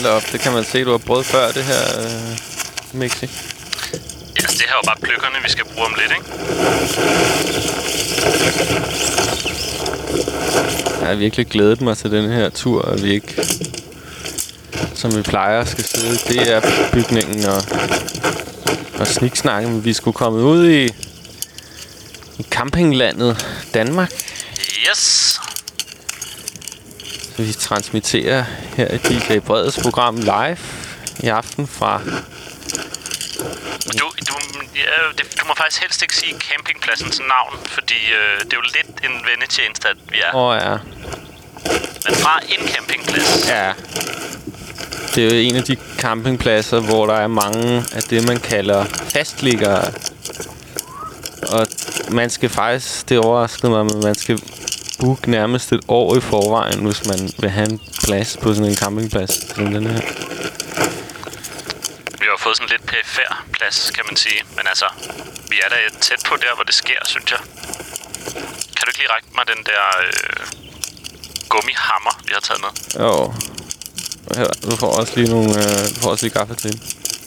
da op. Det kan man se, du har prøvet før, det her, Mixi. Ja, det her er jo bare pløkkerne, vi skal bruge om lidt, ikke? Jeg har virkelig glædet mig til den her tur, og vi ikke, som vi plejer, skal sidde i DR-bygningen og sniksnakke, men vi skulle komme ud i campinglandet Danmark. Yes! Så vi transmitterer her i DJ Breds program live i aften fra... Du må faktisk helst ikke sige campingpladsens navn, fordi det er jo lidt en vendetjeneste, at vi er. Ja. Men fra en campingplads. Ja. Det er jo en af de campingpladser, hvor der er mange af det, man kalder fastliggere. Og man skal faktisk, det overraskede mig, men man skal booke nærmest et år i forvejen, hvis man vil have en plads på sådan en campingplads som den her. Vi har fået sådan lidt perifær plads, kan man sige. Men altså, vi er da tæt på der, hvor det sker, synes jeg. Kan du ikke lige række mig den der gummihammer, vi har taget med? Jo. Her, du får også lige nogle... du får også lige gaffe til.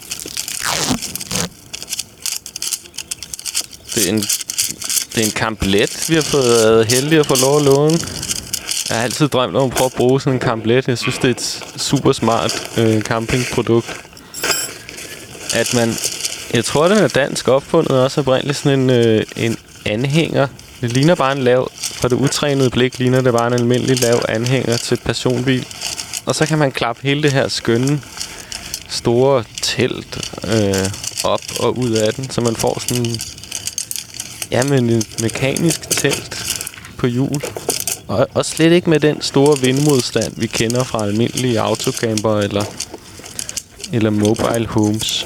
Det er en kamplet, vi har fået heldig at få lov at låne. Jeg har altid drømt om at prøve at bruge sådan en kamplet. Jeg synes, det er et super smart campingprodukt. At man... Jeg tror, den er dansk opfundet også oprindeligt sådan en anhænger. Det ligner bare en lav... For det utrænede blik ligner det bare en almindelig lav anhænger til et personbil. Og så kan man klappe hele det her skønne store telt op og ud af den. Så man får sådan... Ja, men et mekanisk telt på hjul. Og slet ikke med den store vindmodstand, vi kender fra almindelige autocamper eller mobile homes.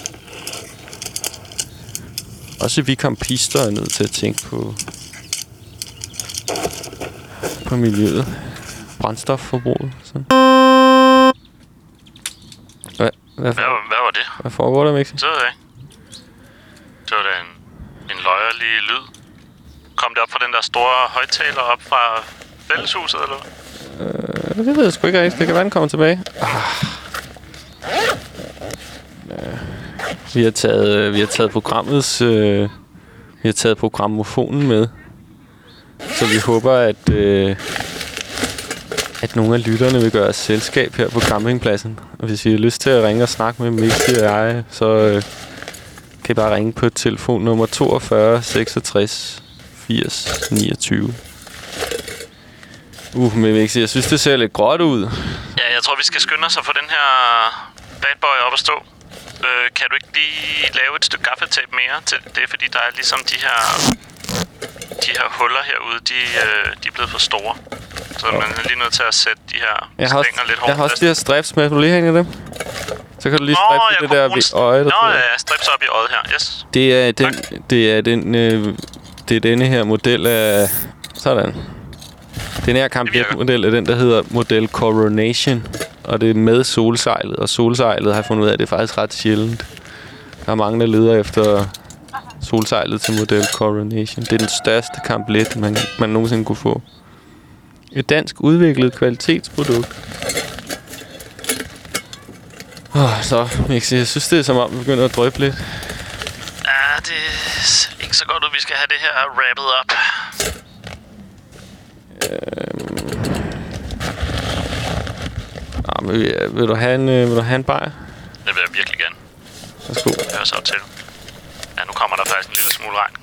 Også vi campister er nødt til at tænke på miljøet. Brændstofforbruget. Sådan. Hvad var det? Hvad foregår der, Mixi? Det ved jeg ikke. Det var da en løjerlig lyd. Kom det op fra den der store højttaler op fra fælleshuset, eller hvad? Det ved jeg sgu ikke rigtigt. Det kan være, den kommer tilbage. Vi har taget programmets... vi har taget programmofonen med. Så vi håber, at nogle af lytterne vil gøre os selskab her på campingpladsen. Og hvis I har lyst til at ringe og snakke med Mixi og jeg, så kan I bare ringe på telefonnummer 42 66 80 29. Men Mixi, jeg synes, det ser lidt gråt ud. Ja, jeg tror, vi skal skynde os at få den her bad boy op at stå. Kan du ikke lige lave et stykke gaffatape mere til? Det er fordi, der er ligesom de her huller herude, de er blevet for store. Så man er lige nødt til at sætte de her stænger lidt hårdt. Jeg har også de her strips med. Kan du lige hænge dem? Så kan du lige strippe det der ved øjet. Ja, strips op i øjet her. Yes. Det er denne her model af... Sådan. Den her campingmodel er den, der hedder model Coronation. Og det er med solsejlet. Og solsejlet har jeg fundet ud af, at det er faktisk ret sjældent. Der er mange, der leder efter solsejlet til model Coronation. Det er den største kamplet, man nogensinde kunne få. Et dansk udviklet kvalitetsprodukt. Så, Mixi, jeg synes, det er som om, vi begynder at dryppe lidt. Ja, det er ikke så godt, at vi skal have det her wrapped up. Men vil du have en bajer? Det vil jeg virkelig gerne. Værsgo. Det hører så til. Ja, nu kommer der faktisk en lille smule regn.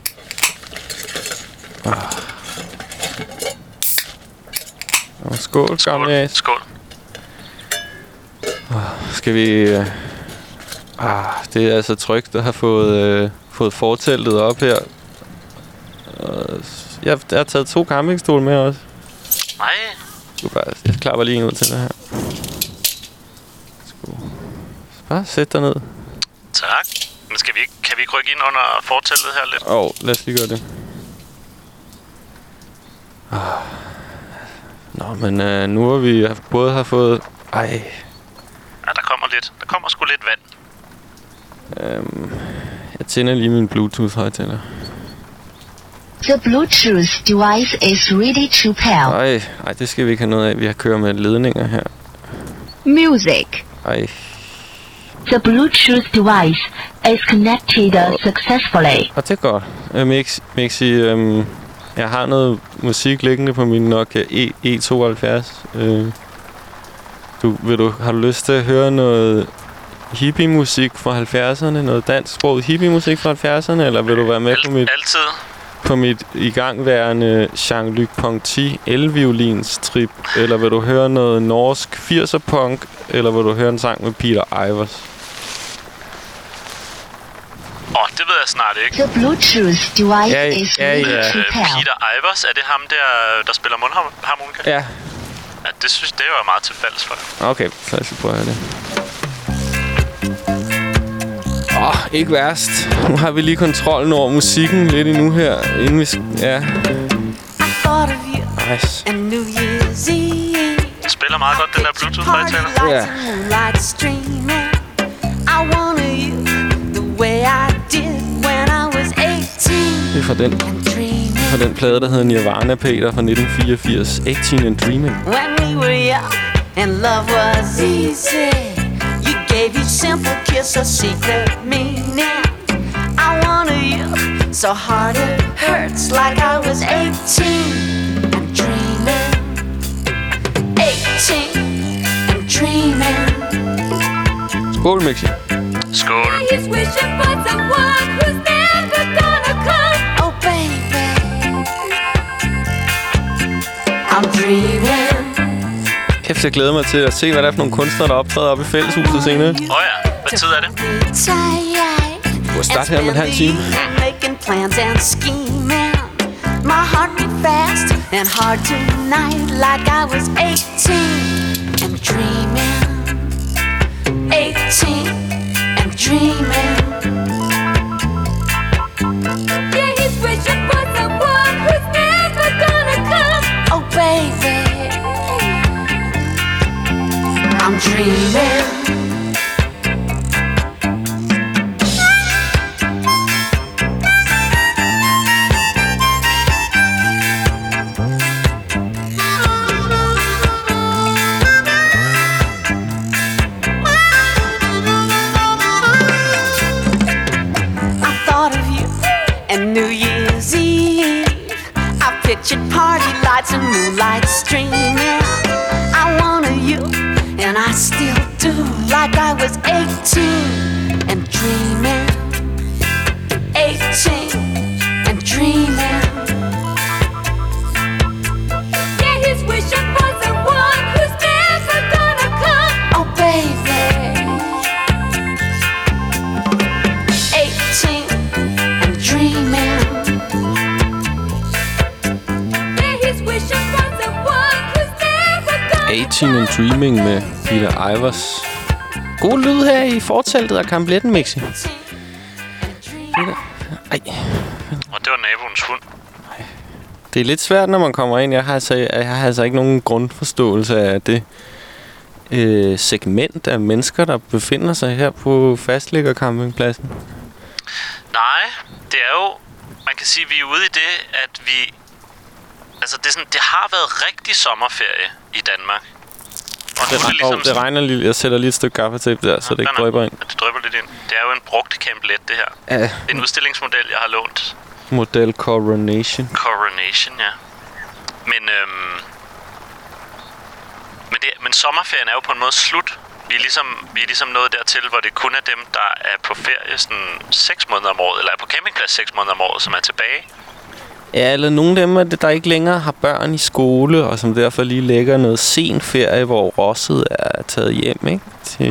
Skål, gamle as. Skål. Skal vi... det er altså trygt at have fået forteltet op her. Jeg har taget 2 campingstole med også. Nej. Jeg klapper lige en ud til det her. Bare sæt dig ned. Tak. Men kan vi ikke rykke ind under forteltet her lidt? Lad os lige gøre det. Nå, men nu har vi både har fået... Ja, der kommer lidt. Der kommer sgu lidt vand. Jeg tænder lige min Bluetooth-højttaler. The Bluetooth device is ready to pair. Nej, det skal vi ikke have noget af. Vi har kørt med ledninger her. Music. Ej. The Bluetooth device is connected successfully. Og det er godt. Mixi, jeg har noget musik liggende på min Nokia E72. Har du lyst til at høre noget hippie-musik fra 70'erne? Noget dansksproget hippie-musik fra 70'erne? Eller vil du være med på mit igangværende Jean-Luc Ponty el-violins-trip? Eller vil du høre noget norsk 80'er-punk? Eller vil du høre en sang med Peter Ivers? Det ved jeg snart ikke. The Bluetooth device is ready to pair. Peter Ivers, er det ham der spiller mundharmonika? Ja. Ja, det synes det var meget tilfælles for dig. Okay, så jeg skal prøve at høre det. Ikke værst. Nu har vi lige kontrollen over musikken lidt endnu her, inden vi ja. Nice. Spiller meget godt den der Bluetooth-højtaler. Ja. Det er fra den plade, der hedder Nirvana, Peter, fra 1984. 18 and Dreaming. When we were young and love was easy, you gave each simple kiss a secret meaning. I wanted you so hard it hurts, like I was 18 and dreaming. 18 and dreaming. Skål, Mixi. Skål. He's wishing for someone who's never gonna come. Oh baby, I'm dreaming. Kæft, jeg glæder mig til at se, hvad der er for nogle kunstnere, der optræder oppe i Fælleshuset senere. Ja. Hvad tid er det? Du har start her med en halv time. Making plans and scheming. My heart beat fast and hard tonight, like I was 18 and dreaming. 18 and dreaming. Yeah, he's wishing for someone who's never gonna come. Oh baby, I'm dreaming. Pictured party lights and moonlight streaming. I wanted you, and I still do, like I was 18 and dreaming. 18 and dreaming. Yeah, he's wishing for someone who's never gonna come. Oh baby, 18 and dreaming. 18 and Dreaming med Peter Ivers. God lyd her i forteltet af Kampletten, Mixi. Ej. Og det var naboens hund. Det er lidt svært, når man kommer ind. Jeg har altså ikke nogen grundforståelse af det segment af mennesker, der befinder sig her på fastliggercampingpladsen. Nej, det er jo... Man kan sige, at vi er ude i det, at vi... Altså, det har været rigtig sommerferie i Danmark. Og det regner lige. Jeg sætter lige et stykke gaffatape der, så det ikke drypper ind. Det drypper lidt ind. Det er jo en brugt Camp Let, det her. Ja. Det er en udstillingsmodel, jeg har lånt. Model Coronation. Coronation, ja. Men sommerferien er jo på en måde slut. Vi er ligesom nået dertil, hvor det kun er dem, der er på ferie sådan 6 måneder om året, eller er på campingplads 6 måneder om året, som er tilbage. Ja, eller nogle af dem, der ikke længere har børn i skole, og som derfor lige lægger noget sen ferie, hvor rosset er taget hjem, ikke?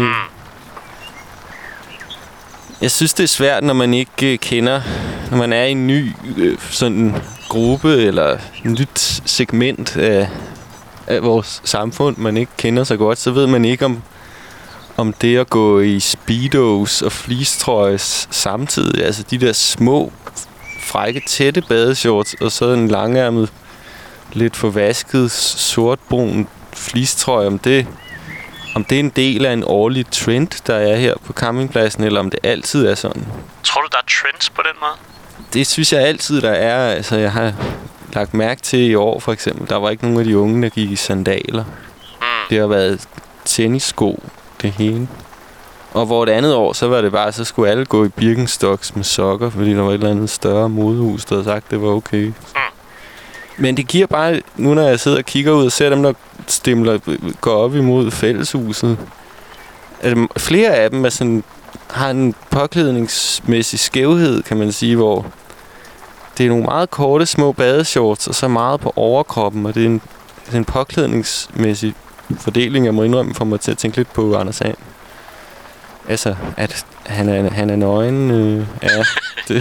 Jeg synes, det er svært, når man ikke kender... Når man er i en ny sådan gruppe, eller et nyt segment af vores samfund, man ikke kender så godt, så ved man ikke, om det at gå i speedos og fleecetrøjes samtidig. Altså de der små, frække, tætte badeshorts, og så en langærmet, lidt forvasket, sortbrun fleecetrøje, om det er en del af en årlig trend, der er her på campingpladsen, eller om det altid er sådan. Tror du, der er trends på den måde? Det synes jeg altid, der er. Altså, jeg har lagt mærke til i år, for eksempel. Der var ikke nogen af de unge, der gik i sandaler. Det har været tennissko det hele. Og hvor det andet år, så var det bare, så skulle alle gå i Birkenstocks med sokker, fordi der var et eller andet større modehus, der havde sagt, det var okay. Men det giver bare, nu når jeg sidder og kigger ud og ser dem, der går op imod fælleshuset, at flere af dem er sådan, har en påklædningsmæssig skævhed, kan man sige, hvor det er nogle meget korte, små badeshorts, og så meget på overkroppen, og det er en påklædningsmæssig fordeling, jeg må indrømme, for mig til at tænke lidt på Anders And. Altså, at han er nøgen. Ja, det. Ja.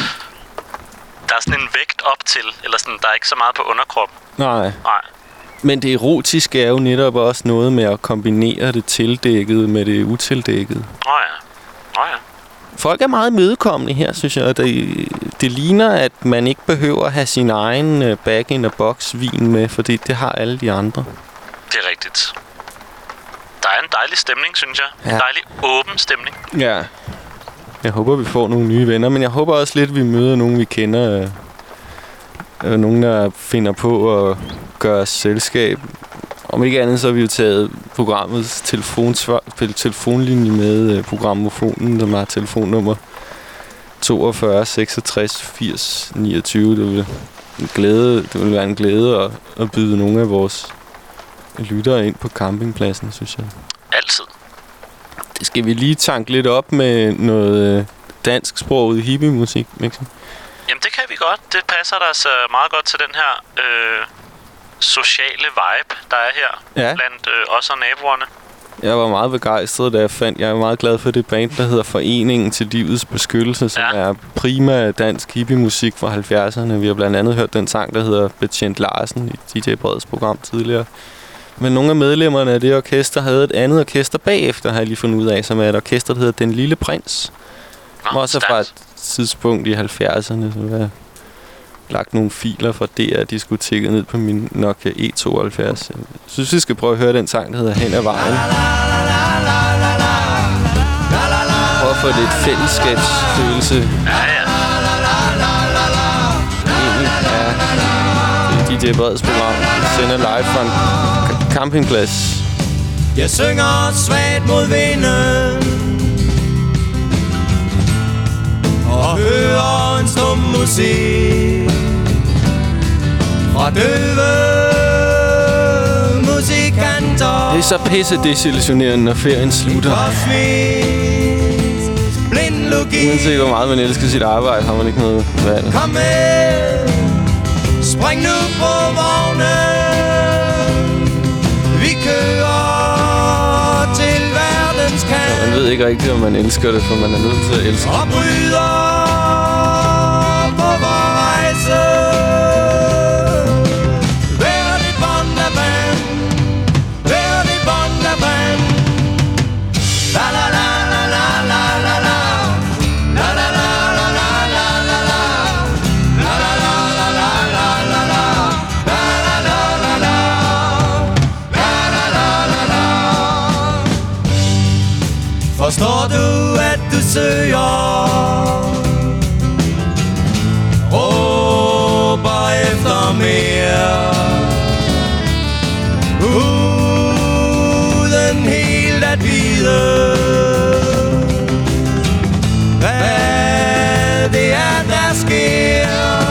Der er sådan en vægt op til, eller sådan, der er ikke så meget på underkroppen. Nej. Nej. Men det erotiske er jo netop også noget med at kombinere det tildækkede med det utildækkede. Nå ja. Folk er meget imødekommende her, synes jeg. Det ligner, at man ikke behøver at have sin egen bag-in-a-box-vin med, fordi det har alle de andre. Det er rigtigt. Der er en dejlig stemning, synes jeg. Ja. En dejlig åben stemning. Ja. Jeg håber, vi får nogle nye venner, men jeg håber også lidt, at vi møder nogen, vi kender. Nogen, der finder på at gøre os selskab. Om ikke andet, så har vi jo taget programmets telefonlinje med programmofonen, som har telefonnummer 42 66 80 29. Det vil være en glæde at byde nogle af vores lyttere ind på campingpladsen, synes jeg. Altid. Det skal vi lige tanke lidt op med noget dansksproget hippie-musik, Mixen. Jamen, det kan vi godt. Det passer der så meget godt til den her sociale vibe, der er her blandt os og naboerne. Jeg var meget begejstret, da jeg er meget glad for det band, der hedder Foreningen til Livets Beskyttelse, som er prima dansk hippie-musik fra 70'erne. Vi har blandt andet hørt den sang, der hedder Betjent Larsen i DJ Breds program tidligere. Men nogle af medlemmerne af det orkester havde et andet orkester bagefter, har jeg lige fundet ud af, som er et orkester, der hedder Den Lille Prins. Som også fra et tidspunkt i 70'erne, så jeg lagt nogle filer fra DR-diskoteket ned på min Nokia E72. Jeg synes, vi skal prøve at høre den sang, der hedder Hen ad vejen. Prøv at få lidt fællesskabsfølelse. Egentlig er DJ Breds program. Sender live fra en campingplads. Jeg synger svagt mod vinden og hører en stum musik fra døve musikanter. Det er så pisse desillusionerende, når ferien slutter. Uanset hvor meget man elsker sit arbejde, har man ikke noget valg. Kom med, spring nu på vognen. Vi kører til verdens kant. Man ved ikke rigtigt, om man elsker det, for man er nødt til at elske det. Og bryder på vor rejse. Hver dit bånd af band, hver dit bånd af band. La la la la la la la la. La la la la la la la la. La la la la la la la la. La la la la la. La la la la la. Forstår du, at du søger? Råber efter mere. Uden helt at vide, hvad det er, der sker.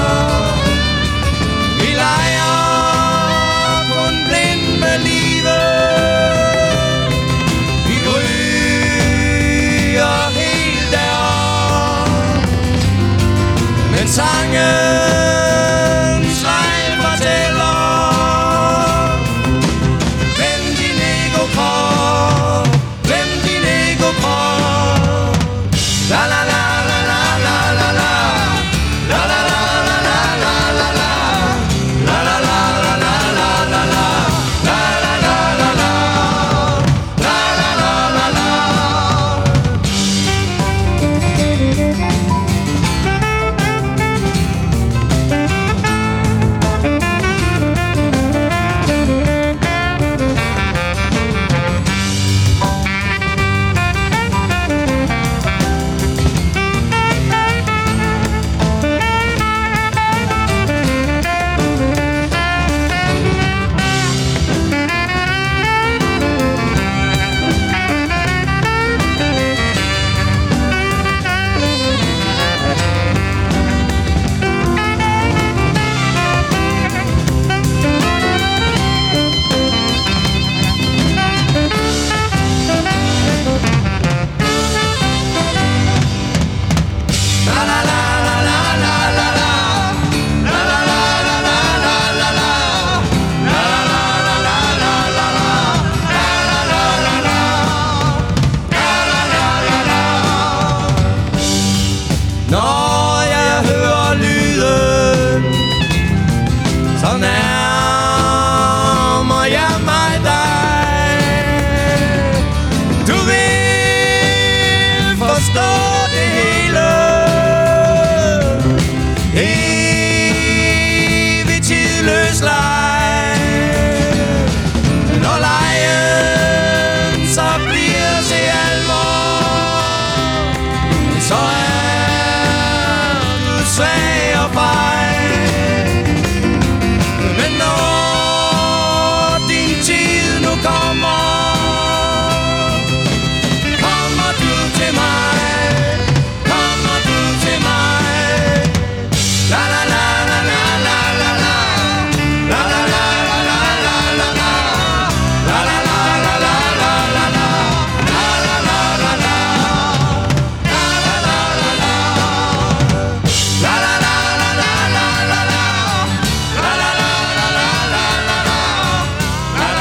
Vi leger kun blind med livet. Vi ryger helt derop.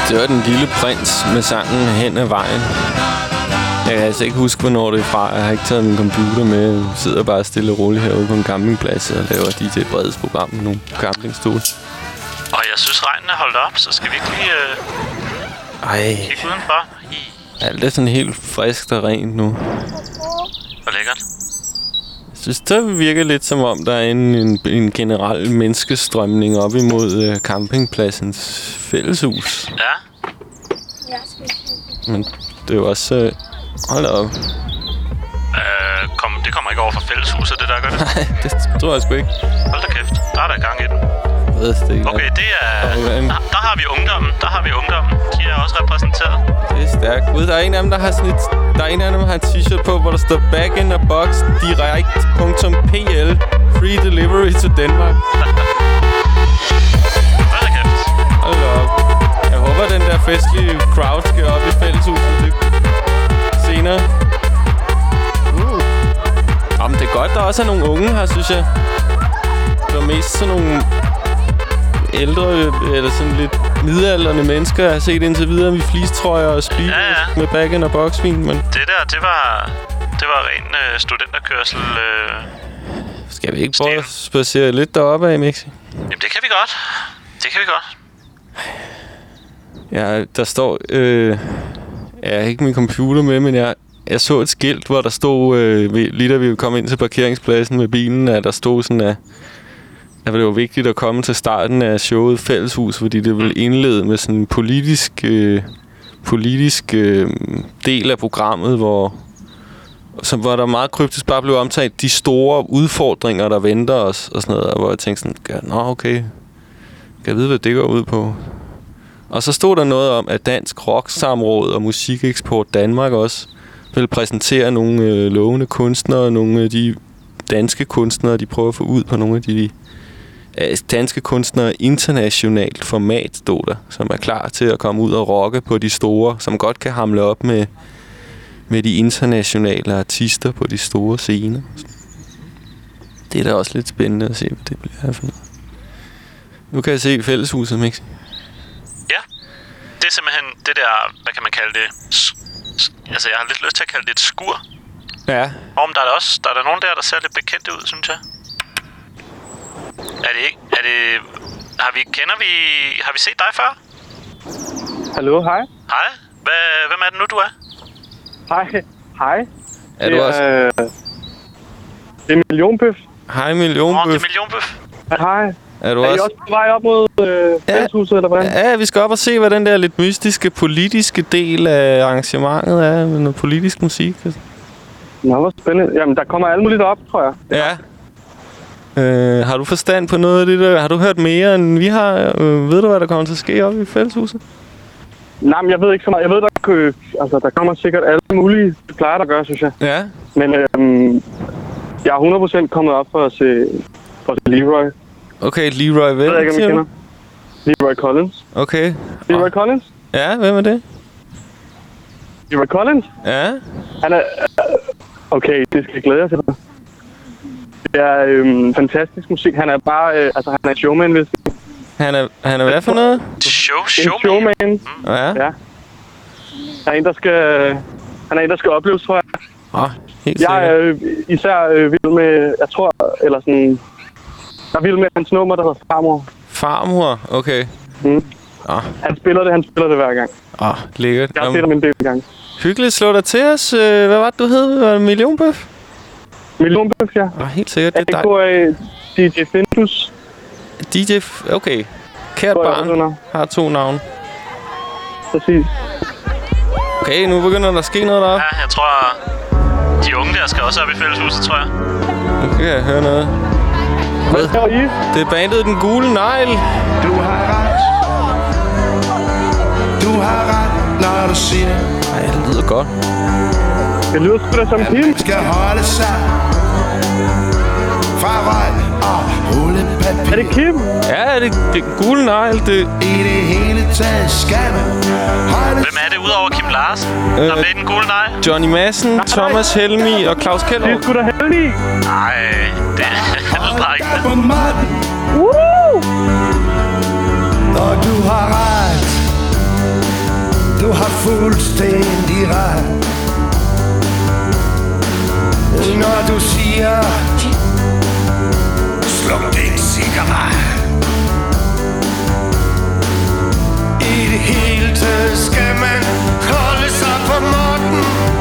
Det var Den Lille Prins med sangen Hen ad vejen. Jeg kan altså ikke huske, hvornår det er fra. Jeg har ikke taget min computer med. Jeg sidder bare stille og roligt herude på en campingplads og laver DJ Breds program med nogle campingstol. Og jeg synes, regnen er holdt op, så skal vi ikke lige kigge udenfor? Alt er sådan helt friskt og rent nu. Hvor lækkert. Jeg synes, det virker lidt som om, der er en generel menneskestrømning op imod campingpladsens fælleshus. Ja. Men det er jo også... hold op. Det kommer ikke over fra fælleshuset, det der gør det? Nej, det tror jeg sgu ikke. Hold da kæft, der er der gang i den. Okay, det er... Der har vi ungdommen. De er også repræsenteret. Det er stærkt. Der er en af dem, der har sådan et... Der er en af dem, der har en t-shirt på, hvor der står Back in a box direct.pl Free delivery to Denmark. Hold da kæft. Hold op. Jeg håber, den der festlige crowd skal op i fælleshuset senere. Jamen, det er godt, der også er nogle unge her, synes jeg. Der er mest sådan nogle ældre, eller sådan lidt midaldrende mennesker, jeg har set indtil videre med fleecetrøjer og speed med back in a box vin, men... Det var ren studenterkørsel. Skal vi ikke prøve at spacere lidt deroppe af, Mixi? Jamen, det kan vi godt. Ja, der står... jeg har ikke min computer med, men jeg så et skilt, hvor der stod, lige da vi kom ind til parkeringspladsen med bilen, at der stod sådan, at det var vigtigt at komme til starten af showet Fælleshus, fordi det ville indlede med sådan en politisk del af programmet, hvor der meget kryptisk bare blev omtalt de store udfordringer, der venter os, og sådan noget, hvor jeg tænkte sådan, nå okay, kan jeg vide, hvad det går ud på? Og så stod der noget om, at Dansk Rocksamråd og Musikeksport Danmark også vil præsentere nogle lovende kunstnere, nogle af de danske kunstnere, de prøver at få ud på nogle af de danske kunstnere internationalt format, stod der, som er klar til at komme ud og rocke på de store, som godt kan hamle op med de internationale artister på de store scener. Det er da også lidt spændende at se, hvad det bliver for noget. Nu kan jeg se Fælleshuset, Mixi. Ja, det er simpelthen det der, hvad kan man kalde det? Altså, jeg har lidt lyst til at kalde det et skur. Ja. Om der er der nogen der ser lidt bekendte ud, synes jeg. Har vi set dig før? Hallo, hej. Hej. Hvem er det nu, du er? Hej. Er du også? Det er Millionbøf. Hej, Millionbøf. Det er Millionbøf. Hej. Er du I også på vej op mod Fælleshuset, eller hvordan? Ja, vi skal op og se, hvad den der lidt mystiske, politiske del af arrangementet er. Med noget politisk musik. Nå, hvor spændende. Jamen, der kommer alt muligt op, tror jeg. Ja. Har du forstand på noget af det der? Har du hørt mere, end vi har? Ved du, hvad der kommer til at ske oppe i Fælleshuset? Nej, men jeg ved ikke så meget. Jeg ved, der kommer sikkert alle mulige, det plejer der at gøre, synes jeg. Ja. Men jeg er 100% kommet op for at se Leroy. Okay, Leroy hvem? Jeg ved ikke, om I kender. Leroy Collins. Okay. Leroy Collins? Ja, hvem er det? Leroy Collins? Ja. Han er... Okay, det skal jeg glæde jer til. Det er fantastisk musik. Han er bare... han er showman, hvis... Han er hvad for noget? Showman. Ja. Ja. Han er en, der skal opleves, tror jeg. Helt sikkert. Jeg er især vild med... Jeg tror... Eller sådan... Jeg er vild med hans nummer, der hedder Farmor. Farmor? Okay. Han spiller det hver gang. Lækkert. Jeg har set ham en del gang. Hyggeligt. Slå dig til os. Hvad var det, du hed? Var det Millionbøf? Millionbøf, ja. Helt sikkert. Det er dig. DJ Findus. DJ... Okay. Kært barn har 2 navne. Præcis. Okay, nu begynder der at ske noget deroppe. Ja, jeg tror... De unge der skal også op i Fælleshuset, tror jeg. Nu kan jeg høre noget. Det er bandet Den Gule Negl. Du har ret. Du har ret, når du siger. Ej, det lyder godt. Det lyder sgu da som Kim. Man skal holde sig fra røg og rullepapir. Er det Kim? Ja, det er Gule Negl. I det hele taget skal man holde. Hvem er det udover Kim Larsen, der blev Den Gule Negl? Johnny Madsen, Thomas Helmi og Claus Kjeller. Det er sgu da heldig. Nej, det er bare ikke på måtten. Og du har ret. Du har fuldstændig ret, når du siger sluk din cigaret. I det hele taget skal man holde sig på måtten.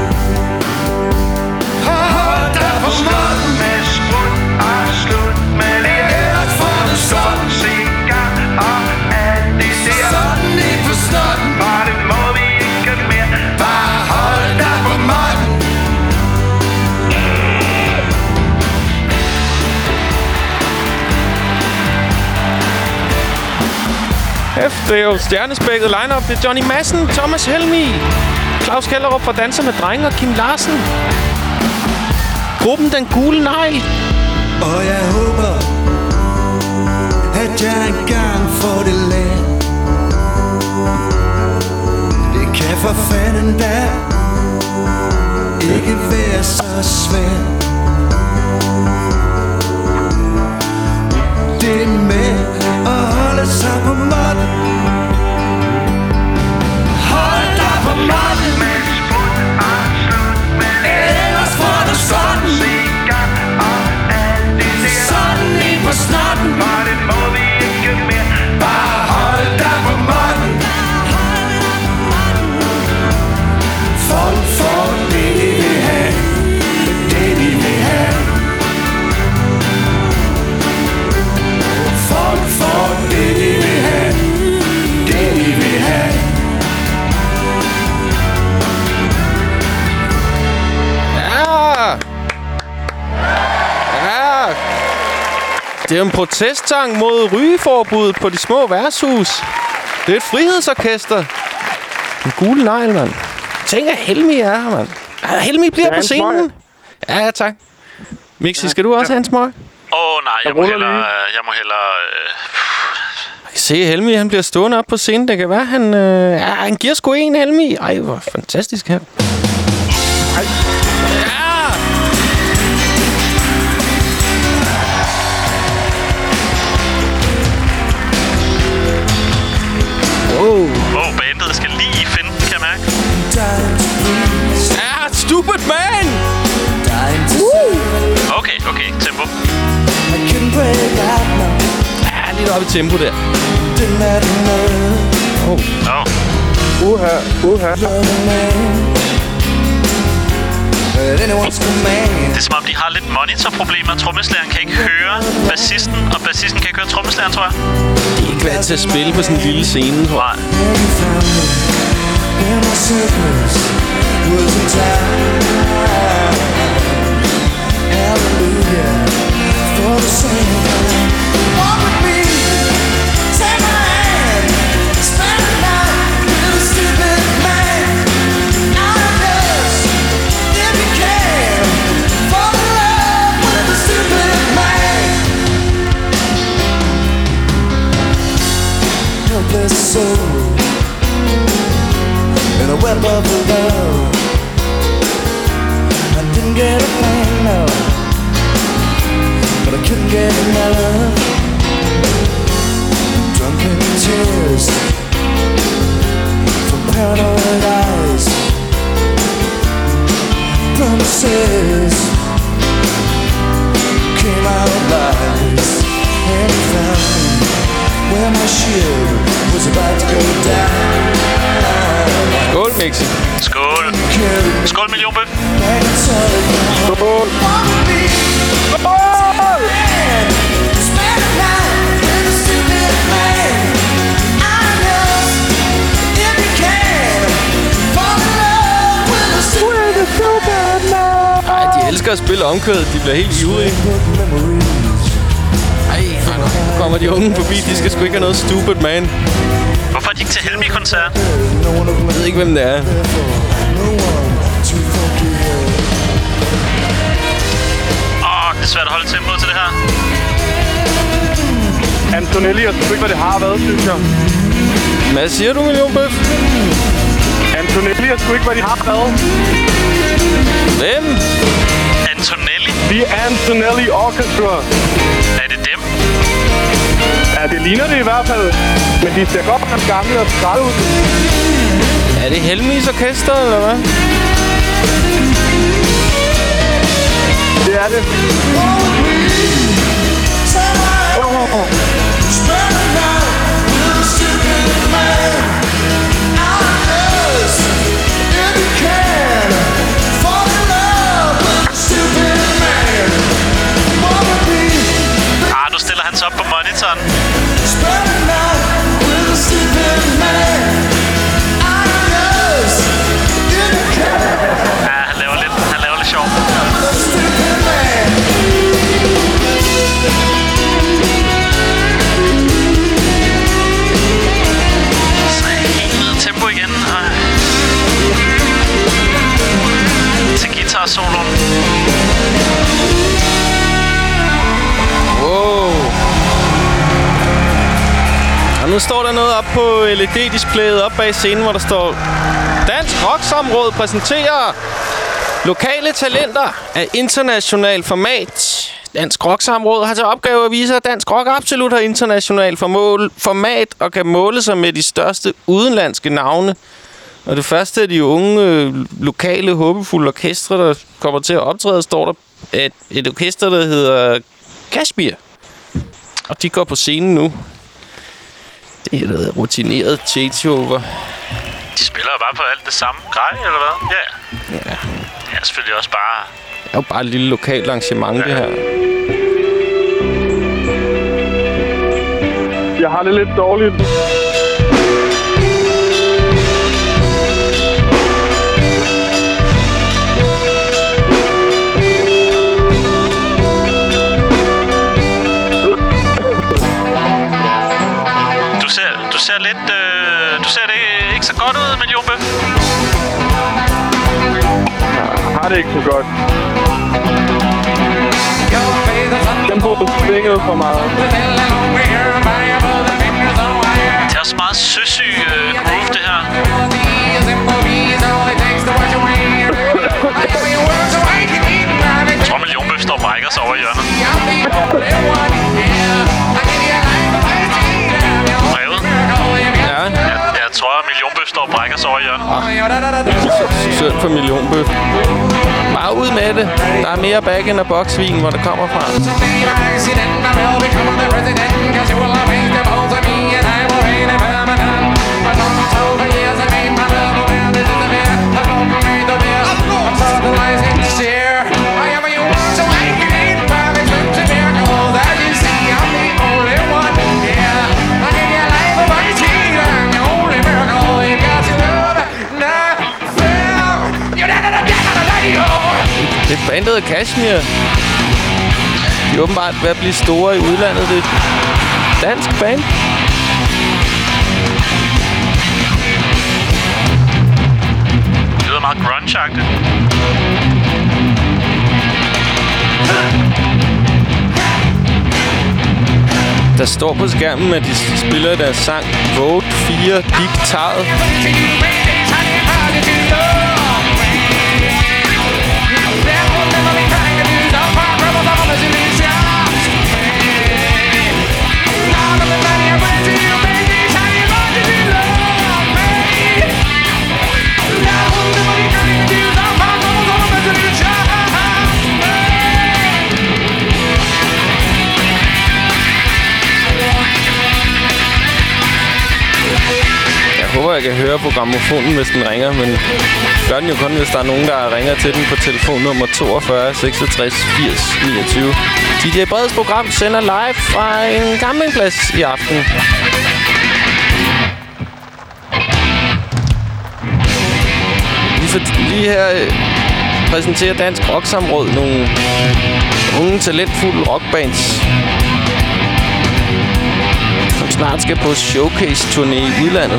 Hold dig på måtten. Med sprut og slut med det. Ellers får du sådan cigar og alt det der. Sådan ikke på snotten. Bare det må vi ikke mere. Bare hold dig på måtten. Det er jo stjernespækket line-up. Det er Johnny Madsen, Thomas Helmig, Claus Kellerup fra Danser med Drenge og Kim Larsen. Gruppen Den Gule Negl. Og jeg håber, at jeg engang får det lært. Det kan for fanden da ikke være så svært. Det med at holde sig på måtten. Hold dig på måtten. Med sprut og slut med det. Ellers får du sådan cigar og alt det der. Sådan lige på snotten. For det må vi ikke mere. Bare hold dig på måtten. Folk får det de vil have. Det de vil have. Folk får det de vil have. Det de vil have. Ja. Det er en protestsang mod rygeforbuddet på de små værtshus. Det er et frihedsorkester. Den Gule Negl, mand. Tænk, at Helmig er her, mand. Helmig bliver på scenen. Ja, tak. Mixi, skal du også have en smøg? Nej, jeg må hellere... Jeg kan se, at Helmig, han bliver stående op på scenen. Det kan være, han giver sgu en, Helmig. Ej, hvor fantastisk her. Ej. Ja! Wow. Bandet skal lige finde, kan jeg mærke. Ja, Stupid Man! Okay, tempo. Ja, lidt op i tempo der. Uha. Det er som om, de har lidt monitorproblemer. Trommeslageren kan ikke høre bassisten, og bassisten kan ikke høre trommeslageren, tror jeg. De er ikke vant til at spille på sådan en lille scene, tror jeg. Soul in a web of love. I didn't get a thing, no, but I couldn't get enough. Drunken tears from paranoid eyes. Promises came out of lies, and he found me where my shield was about to go down. Skål, Mixi. Skål. Skål, millionbøf. Skål. Ej, de elsker at spille omkvædet. De bliver helt ivrige. Ej, nu kommer de unge forbi. De skal sgu ikke have noget Stupid Man. Hvorfor er de ikke til Helmig-koncert? Jeg ved ikke, hvem det er. Det er svært at holde tempoet til det her. Antonelli, jeg synes ikke, hvad det har været, synes jeg. Hvad siger du, millionbøf? Antonelli, jeg synes ikke, hvad de har været. Hvem? Antonelli? The Antonelli Orchestra. Er det dem? Ja, det ligner det i hvert fald. Men de ser godt nok gamle og trætte ud. Er det Helmis Orkester, eller hvad? Det er det. Nu stiller han sig op på monitoren. Ja, han laver lidt sjov. Så helt ned tempo igen. Til guitar-soloen. Wow. Og nu står der noget op på LED-displayet op bag scenen, hvor der står: Dansk Rocksamråd præsenterer lokale talenter af international format. Dansk Rocksamråd har til opgave at vise, at dansk rock absolut har international format og kan måle sig med de største udenlandske navne. Og det første af de unge, lokale, håbefulde orkestre, der kommer til at optræde, står der et orkester, der hedder Kashmir. Og de går på scenen nu. Det er noget rutineret changeover. De spiller jo bare på alt det samme grej, eller hvad? Ja. Ja. Det er selvfølgelig også bare... Det er jo bare et lille lokalt arrangement, det her. Jeg har det lidt dårligt. Du ser det ikke så godt ud, Millionbøf. Jeg har det ikke så godt. Tempoet svingede for meget. Det er også meget søsyg groove, det her. Jeg tror, Millionbøf står og brækker sig over i hjørnet. Jeg tror, at Millionbøf står og brækker sig over i hjørnet. Synd for Millionbøf. Bare ud med det. Der er mere back end af boksvin, hvor det kommer fra. Det er bandet Kashmir. De er åbenbart ved at blive store i udlandet. Det er et dansk band. Det lyder meget grunge-agtigt. Der står på skærmen, at de spiller deres sang Vote 4 Diktaret. Jeg håber, jeg kan høre på grammofonen, hvis den ringer, men gør den jo kun, hvis der er nogen, der ringer til den på telefonnummer 42 66 80 29. DJ Breds program sender live fra en campingplads i aften. Lige her præsenterer Dansk Rocksamråd nogle unge, talentfulde rockbands, som snart skal på showcase-turné i udlandet.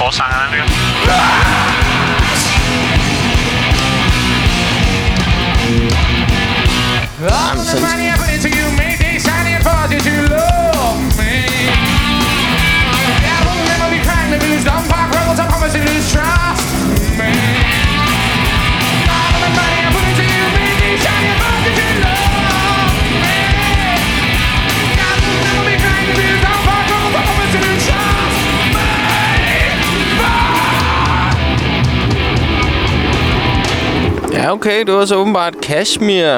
forsangeren, ikke? Ja, okay. Det var så åbenbart Kashmir.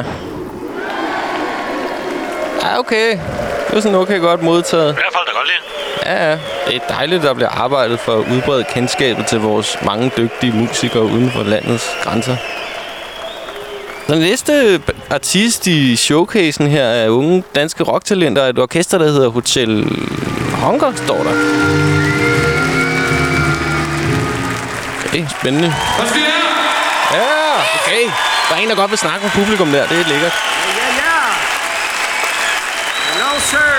Ja, okay. Det var sådan okay godt modtaget. I hvert fald da godt lide. Ja, ja. Det er dejligt, der bliver arbejdet for at udbrede kendskabet til vores mange dygtige musikere uden for landets grænser. Den næste artist i showcasen her er unge danske rocktalenter af et orkester, der hedder Hotel Hunger, står der. Okay, spændende. Ja, okay. Der er en, der godt vil snakke med publikum der. Det er lækkert. Ja. Hello, sir.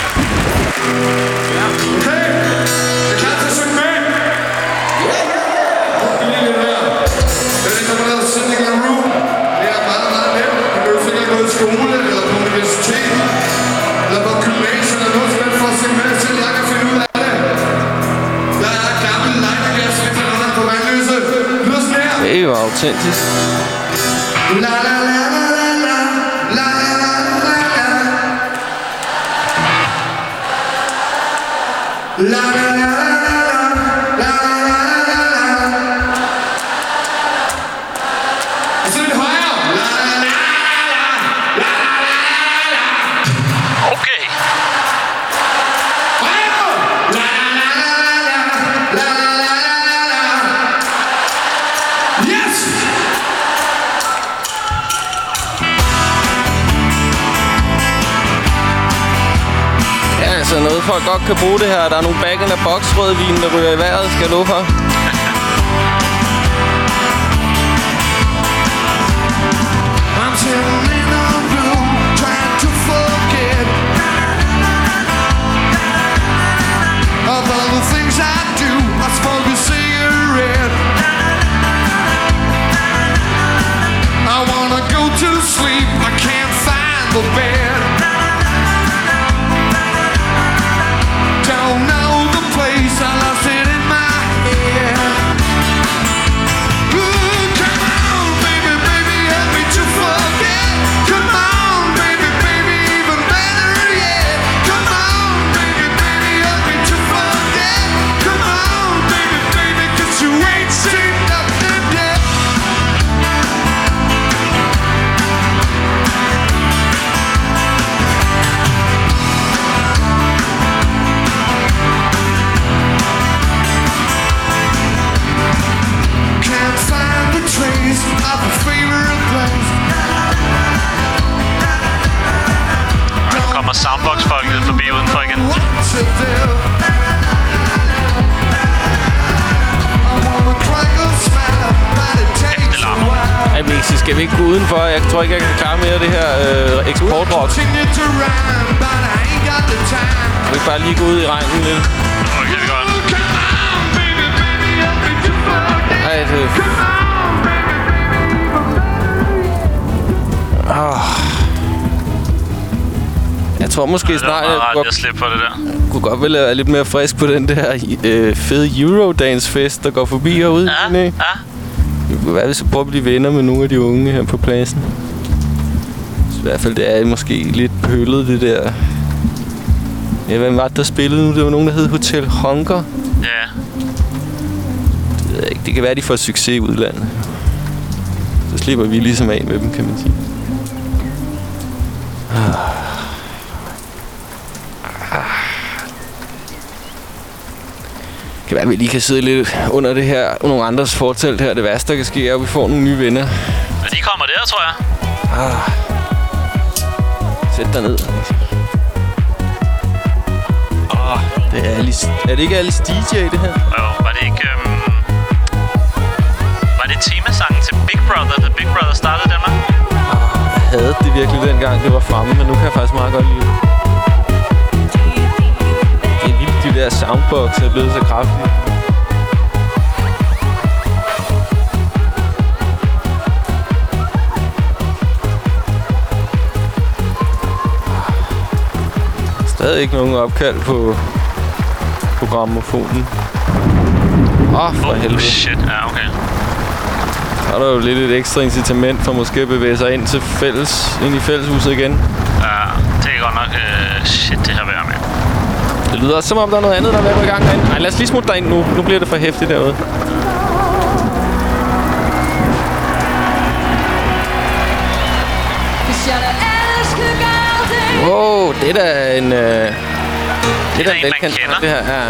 Okay. Er klar til at synge med? Ja. Lige lidt her. Det er ikke noget, der sitting in a room. Det er meget, meget nemt. Man kan jo sikkert gå i skole, eller på universitet, eller på gymnasiet, eller noget sådan for at synge med til. Jeg kan finde ud af det. Der er gammel lejnegas, vi kan noget på vandløse. Lyder sådan her. Det er jo autentisk. La la la la la la la la la la noget folk godt kan bruge det her. Der er nogle bag-in-a-box rødvin, der ryger i vejret, skal jeg love for. I'm sitting in a room trying to forget of all the things I do. I smoke a cigarette. I wanna go to sleep. I can't find the bed. Don't know the place. I lost it in my head. Ooh, come on, baby, baby, help me to forget. Come on, baby, baby, even better yet. Come on, baby, baby, help me to forget. Come on, baby, baby, 'cause you ain't seen nothing yet. Can't find the trace of a favorite place. Nu kommer Soundbox-folket forbi udenfor igen. What to do? I wanna crack a smile, but it takes a while. Ej, Mixi, skal vi ikke gå udenfor? Jeg tror ikke, jeg kan klare mere af det her eksportrock. Continue to rhyme, but I ain't got the time. Skal vi ikke bare lige gå ud i regnen lidt? Okay, det er godt. Come on, baby, baby, help me to forget. Ej, det... Come on, baby, Jeg tror måske snart, jeg slipper for det der. kunne godt vel være lidt mere frisk på den der fede Eurodance-fest, der går forbi herude. Ja. Det kunne være, hvis vi prøver at blive venner med nogle af de unge her på pladsen. Så i hvert fald, det er måske lidt pøllet, det der. Ja, hvem var det, der spillede nu? Det var nogen, der hed Hotel Hunger. Ja. Det ved jeg ikke. Det kan være, at de får succes i udlandet. Så slipper vi ligesom af med dem, kan man sige. Det kan være, at vi lige kan sidde lidt under det her, nogle andres fortelt her. Det værste, der kan ske, er, at vi får nogle nye venner. Men de kommer der, tror jeg. Sæt dig ned. Det er Alice. Er det ikke Alice DJ, det her? Jo, var det ikke... Var det temasangen til Big Brother, da Big Brother startede i Danmark? Jeg havde det virkelig dengang, det var fremme, men nu kan jeg faktisk meget godt lide det. Det er vildt, de der soundbox er blevet så kraftige. Stadig ikke nogen opkald på grammofonen. For helvede. Shit, ja, okay. Så er der jo lidt et ekstra incitament for måske at bevæge sig ind i fælleshuset igen. Ja, det er godt nok shit, det her værd med. Det lyder også som om, der er noget andet, der er ved på gang derinde. Ej, lad os lige smutte derind nu. Nu bliver det for hæftigt derude. Wow, det er da en... det er da en velkendt sang, det her. Ja.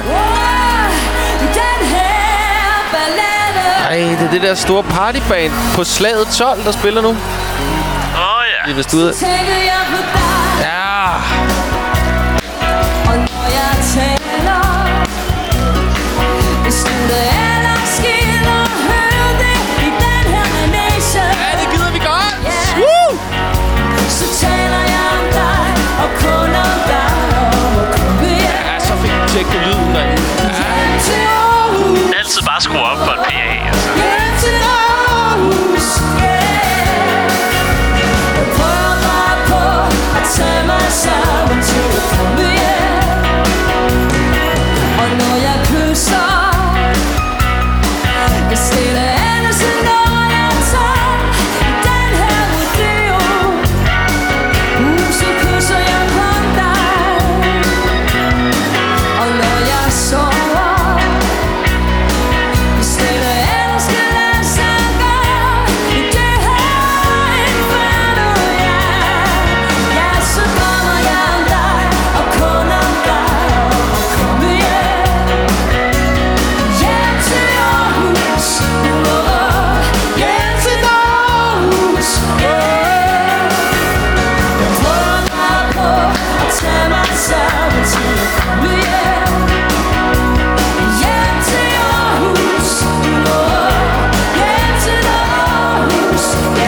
Ej, det er det der store partyband på Slaget 12, der spiller nu. Ja. Hvis du ved. Ja. Og når jeg taler, hvis du ellers gider høre det i den her manege. Ja, det gider vi godt. Yeah. Så taler jeg om dig, og kun om dig, og kun ja, så fik du tjekket lyden derinde. Altid bare skrue op for et PA, altså. Tag mig sammen til at komme hjem. Og når jeg kysser, hvis det er andet, så når jeg tager den her rodeo, så kysser jeg kun dig. Og når jeg sover, hvis det er andet, skal lade sig gøre i det her inferno, så kommer jeg om dig, og kun om dig, og komme hjem. Hjem til Aarhus, hjem til Aarhus, jeg prøver bare på at tage mig sammen til at komme hjem. Hjem til Aarhus, hjem til Aarhus,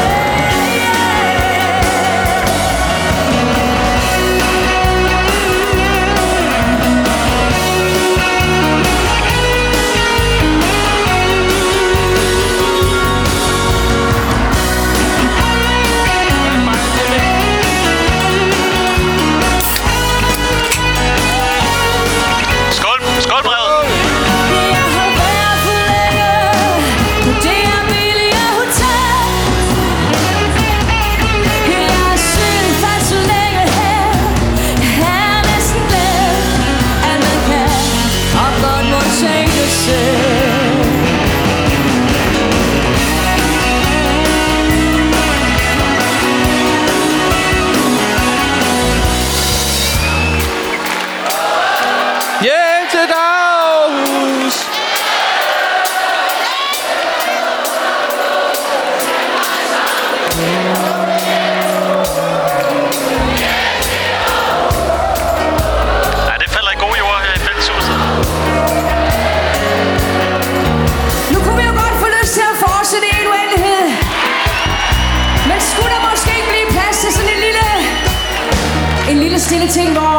stille ting, hvor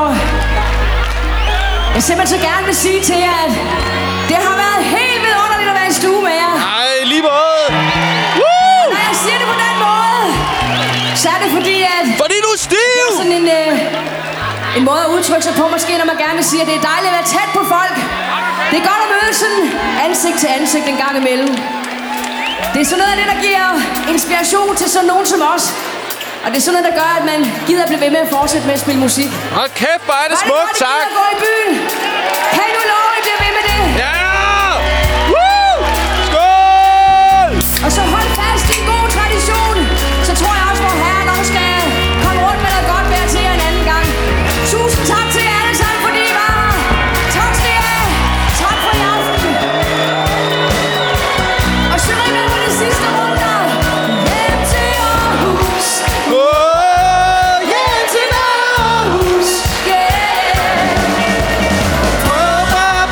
jeg simpelthen så gerne vil sige til jer, at det har været helt vidunderligt at være i stue med jer. Nej, lige måde. Når jeg siger det på den måde, så er det fordi, at... Fordi du er stiv! Det er sådan en måde at udtrykke sig på, måske når man gerne vil sige, at det er dejligt at være tæt på folk. Det er godt at møde sådan ansigt til ansigt en gang imellem. Det er sådan noget af det, der giver inspiration til sådan nogen som os. Og det er sådan noget, der gør, at man gider at blive ved med at fortsætte med at spille musik. Hold kæft, hvor er det smukt, tak! At gå i byen. Kan I nu love, at I bliver ved med det? Ja! Woo! Skål! Og så hold fast i en god tradition. Så tror jeg også, hvor herren også skal komme rundt med noget godt vejr til jer en anden gang. Tusind tak til jer alle sammen, fordi I var her. Tak til jer. Tak for i aften. Og så er med på det sidste runde. Hjem til Aarhus. Hjem til Aarhus. Yeah. Prøv bare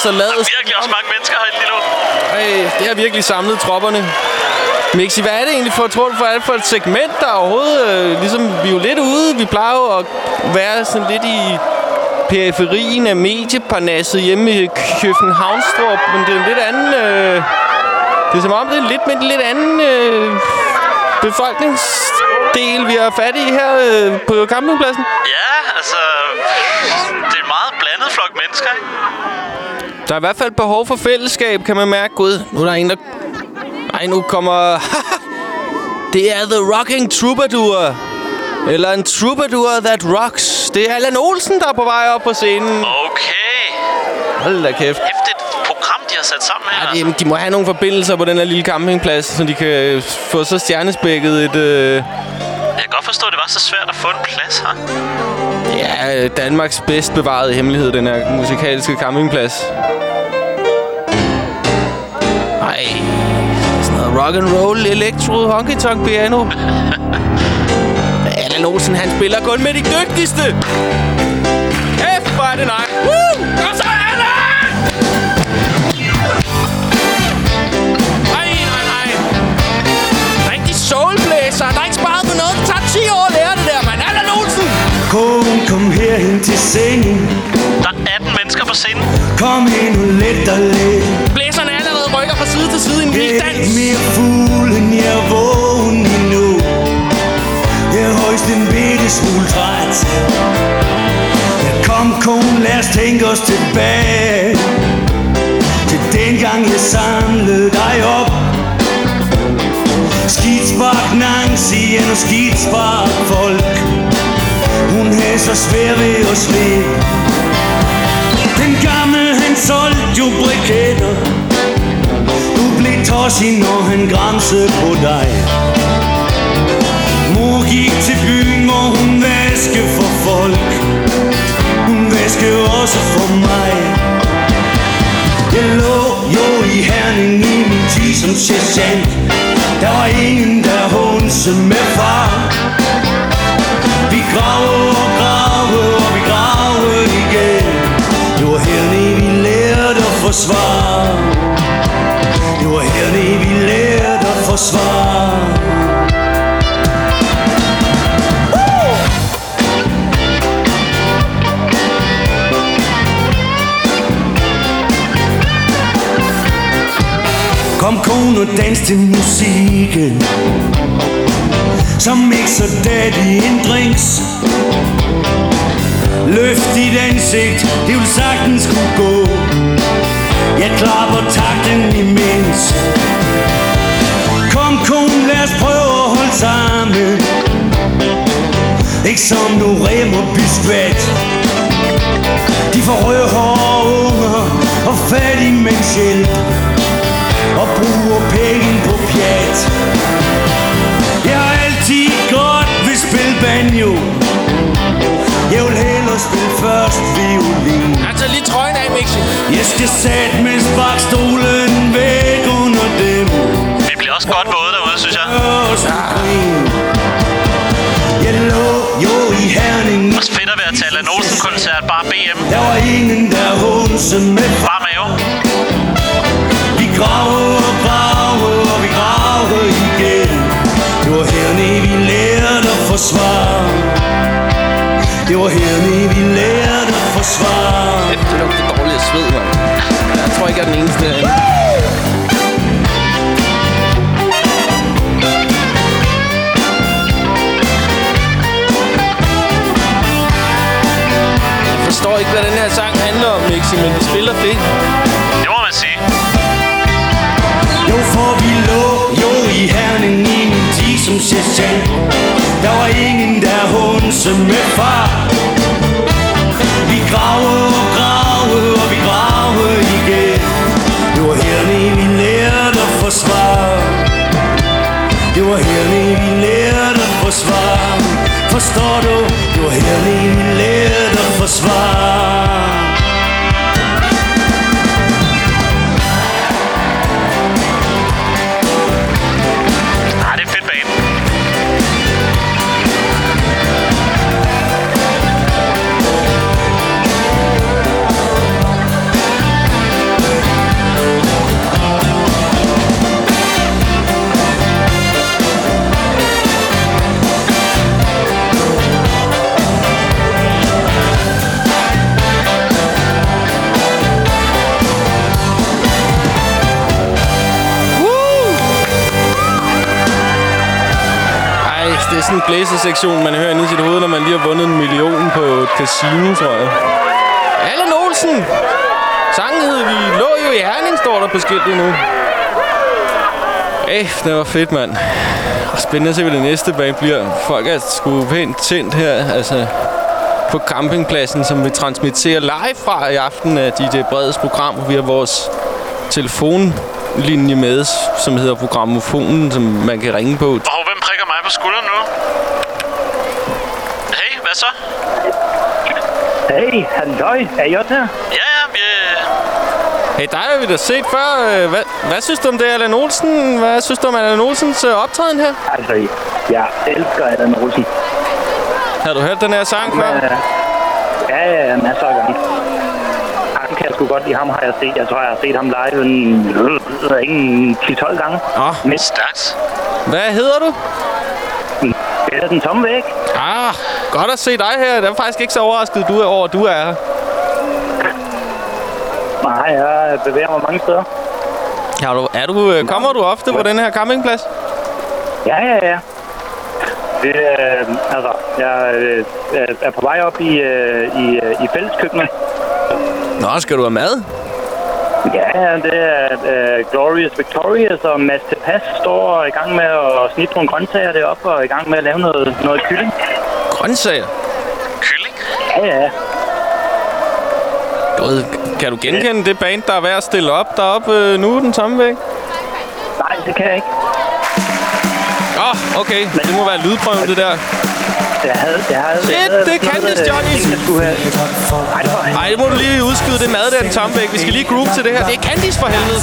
så ladet. Der er virkelig også mange mennesker herinde lige nu. Det har virkelig samlet tropperne. Mixi, hvad er det egentlig for et segment, der overhovedet... ligesom, vi er jo lidt ude. Vi plejer jo at være sådan lidt i periferien af medieparnasset hjemme i Københavnstrup. Men det er en lidt anden... det er som om, det er lidt med en lidt anden befolkningsdel, vi har fat i her på campingpladsen. Ja, altså... Det er en meget blandet flok mennesker, ikke? Der er i hvert fald behov for fællesskab, kan man mærke. Gud, nu er der en, der... Ej, nu kommer... Det er The Rocking Troubadour. Eller en troubadour that rocks. Det er Allan Olsen, der er på vej op på scenen. Okay. Hold da kæft. Hæftigt program, de har sat sammen her. Ja, de må have nogle forbindelser på den her lille campingplads, så de kan få så stjernespækket et... Jeg kan godt forstå, at det var så svært at få en plads her. Ja, Danmarks bedst bevarede hemmelighed, den her musikalske campingplads. Ej, sådan noget rock and roll, electro, honky tonk piano. Allan Olsen, han spiller kun med de dygtigste. Hvor er det nej. Woo! Kom så, Allan! Nej. Rigtig soulblæser. Der er ikke sparet på noget. Det tager 10 år at lære det der, mand. Allan Olsen! Kom herhen til scenen. Der er 18 mennesker på scenen. Kom ind og let og let. Blæserne allerede rykker fra side til side i en vild dans. Jeg er mere fugl, end jeg er vågen endnu. Jeg er højst en bitte smule træt. Kom, lad os tænke os tilbage til dengang jeg samlede dig op. Skidtspark Nancy og skidtspark folk. Hun havde så svært ved at slippe. Den gamle han solgte jo briketter. Du blev tossig når han gramsede på dig. Mor gik til byen hvor hun vaskede for folk. Hun vaskede også for mig. Jeg lå jo i Herning i min tid som sergeant. Der var ingen der hundsede med far. Vi gravede og vi gravede igen. Det var hernede vi lærte at forsvare. Det var hernede vi lærte at forsvare. Kom kone og dans til musikken. Så mixer daddy en drinks. Løft dit ansigt, det vil sagtens kunne gå. Jeg klapper takten imens. Kom kone, lad os prøve at holde sammen. Ikke som nu rem og biskvat. De får rødhårde unger og fattigmænds hjælp. Og bruger penge på pjat. Jeg har altid godt vil spille banjo. Jeg vil hellere spille først violin. Altså lige trøjen af, Mixi. Jeg skal sætte med sparkstolen væk under dem. Vi bliver også godt våde derude, synes jeg. Jeg lå jo i Herning. Også fedt at være til Allan Olsen-koncert, bare BM. Der var ingen der hundsede med. Bare mave. Vi gravede og vi gravede igen. Det var hernede vi lærte at forsvare. Det var hernede vi lærte at forsvare. Det lugter dårligt af sved, mand. Jeg tror ikke, jeg er den eneste herinde. Jeg forstår ikke, hvad den her sang handler om, Mixi, men de spiller fedt. Det må man sige. Jo, for vi lå jo i Herning i min tid som sergeant. Der var ingen der hundsede med far. Vi gravede og vi gravede igen. Det var hernede vi lærte at forsvare. Det var hernede vi lærte at forsvare. Forstår du? Det var hernede vi lærte at forsvare. det er sådan en blæsersektion, man hører inde i sit hoved, når man lige har vundet 1 million på et casino, tror jeg. Allan Olsen! Sangen hed Vi lå jo i Herning, står der på skiltet nu. Det var fedt, mand. Spændende at se, hvad det næste band bliver. Folk er sgu pænt tændt her, altså på campingpladsen, som vi transmitterer live fra i aften af DJ Breds program. Vi har vores telefonlinje med, som hedder Programmofonen, som man kan ringe på. Hvem prikker mig på skulderen nu? Hey, hvad så? Hey, halløj. Er I også her? Ja, vi... Hey, dig har vi da set før. Hvad synes du om det, Allan Olsen? Hvad synes du om Allan Olsens optræden her? Altså, jeg elsker Allan Olsen. Har du hørt den her sang før? Ja, masser af gange. Ham kan jeg sgu godt lide. Ham har jeg set. Jeg tror, jeg har set ham live en 10-12 gange. Men stærkt. Hvad hedder du? Det er Den Tomme Væg. Godt at se dig her. Det er faktisk ikke så overrasket, du er her. Nej, jeg bevæger mig mange steder. Kommer du ofte på den her campingplads? Ja. Det, jeg er på vej op i fælleskøkkenet. Nå, skal du have mad? Ja, det er Glorious Victorious, og Mads Tepas står i gang med at snitte nogle grøntsager deroppe, og i gang med at lave noget kylling. Grøntsager? Kylling? Ja. Kan du genkende det band, der er værd at stille op deroppe nu, Den Tomme Væg? Nej, det kan jeg ikke. Okay. Det må være lydprøven, det der. Jeg havde det kan det, Johnny! Nej, det må du lige udskyde det mad der, Den Tomme Væg. Vi skal lige groove til det her. Det er Candice for helvede.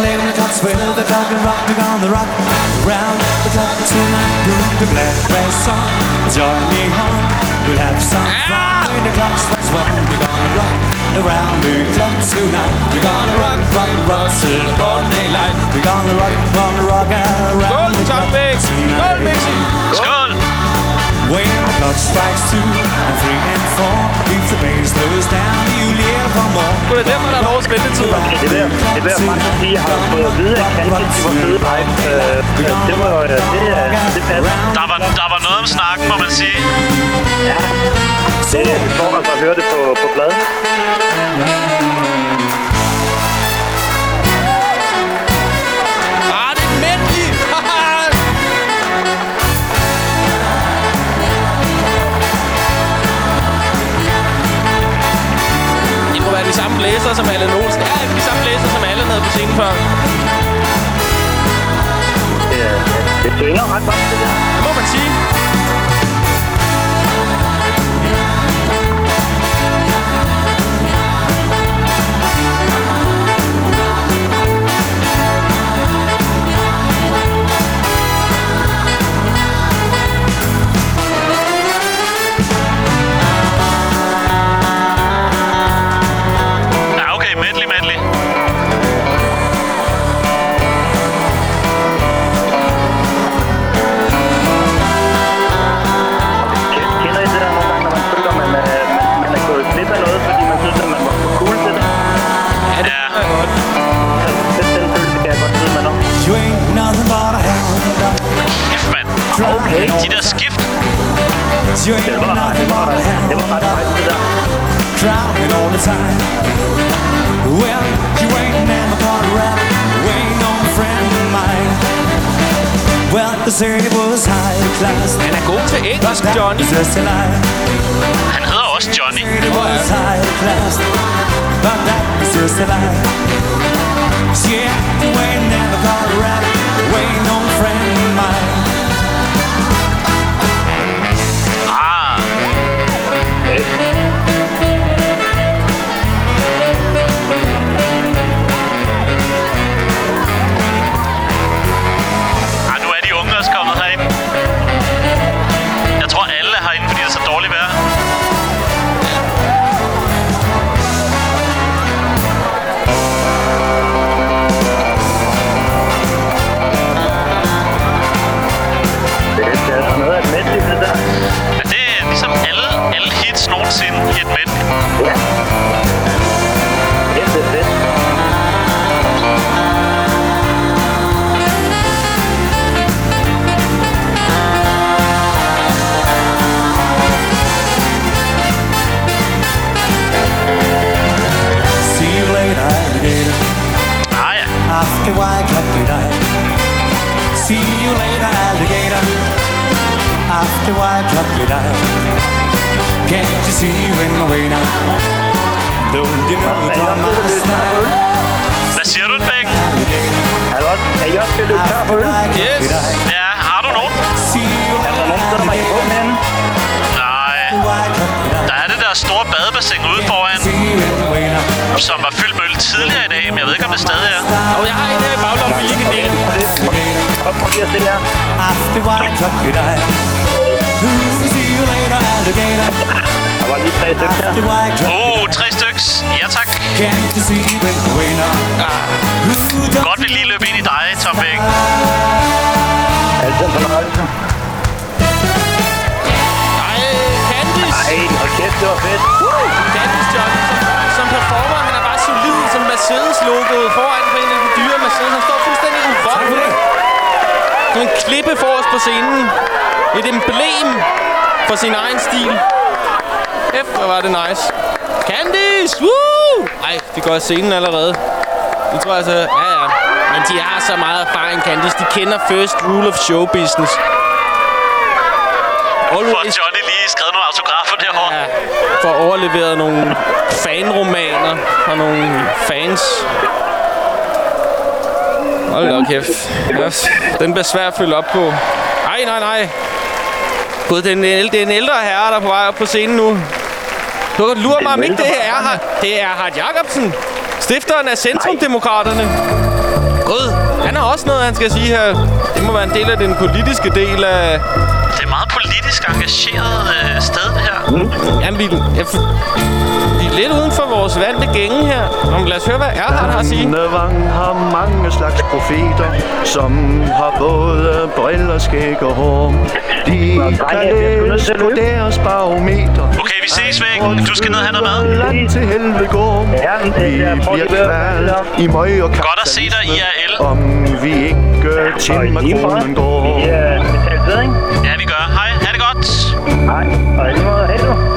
We'll have some fun when the clock strikes one. We're gonna rock around the clock tonight. We're gonna rock till the broad daylight. We're gonna rock around the clock tonight. Skål! When the clock strikes 2 and 3 and 4, if the bass slows down, you live for more. Det er derfor, der er vores ventetid. Det er ved at faktisk sige, at jeg har fået at vide, at Candice var fede live. Det passer. Der var noget om snakken, må man sige. Ja, det er for at høre det på pladen. Det er medley! Det må være de samme blæser som Allan Olsen. Ja, de samme blæser som Allan havde på scenen før. Det synger ret godt, det der. Det må man sige. Medley. Kender I det der nogle gange, når man føler, man er gået glip af noget, fordi man synes, at man var for cool til det? Ja, det er godt. Den følelse kan jeg godt vide, man om. You ain't nothing but a hound dog. Skift, mand. Okay. De der skift. You ain't nothing but a hound Det var ret fejl, det der. drowning all the time. Well, you ain't never gonna rap, you ain't no friend of mine. Well, the city was high class. Han er god til engelsk, Johnny. Just a lie. Han hedder også Johnny. It was high class, but that was just a lie. Yeah, you ain't never gonna rap, you ain't no friend of mine. Nu er de unge også kommet herind. Jeg tror alle er herinde, fordi det er så dårligt vejr. after white crocodile. Can't you see when we're away now? Don't you know it's on my style? Hvad siger du, Bæk? Er I også skal løbe tør for øl? Yes. Ja, har du nogen? Er der nogen steder, man kan få den henne? Nej. Der er det der store badebassin ude foran, som var fyldt med øl tidligere i dag, men jeg ved ikke, om det stadig er. Og jeg har en her i baglommen, vi ikke dele. Prøv lige at se her. After white crocodile. See you later, alligator. Der var lige 3 stykker her. 3 styks. Ja, tak. Can't you see when we're now? Godt, vi lige løb ind i dig, Tom Bæk. Altid en fornøjelse. Candice. Ej, hold kæft, det var fedt. Candice Johnson som performer. Han er bare solid som Mercedes-logoet foran på en af de dyre Mercedes. Han står fuldstændig urolig. Som en klippe forrest på scenen. Et emblem for sin egen stil. Hvor var det nice. Candice! Woo! Ej, de går af scenen allerede. Det tror jeg så... Ja. Men de har så meget erfaring, Candice. De kender first rule of show business. For Johnny lige skrevet nogle autografer derovre. Ja, for overleveret nogle fanromaner og nogle fans. Hold da kæft. Yes. Den bliver svær at følge op på. Nej. Gud, det er en ældre herre, der er på vej op på scenen nu. Du kan lure mig, om ikke det er Hart Jacobsen, stifteren af Centrumdemokraterne. Gud, han har også noget, han skal sige her. Det må være en del af den politiske del af... Det er meget politisk engageret sted, det her. Jamen, vi er lidt uden for vores vante gænge her. Lad os høre, hvad Erhard har at sige. Dannevang har mange slags profeter, som har både briller, skæg og hår. De kan læse på deres barometer. Okay, vi ses væk. Du skal ned og have noget mad. Land til helvede går. Vi bliver kvalt i møg og godt at se dig, IRL. Om vi ikke til makronen går. Ja, vi gør. Hej, ha' det godt. Hej, og lige måde, hej du.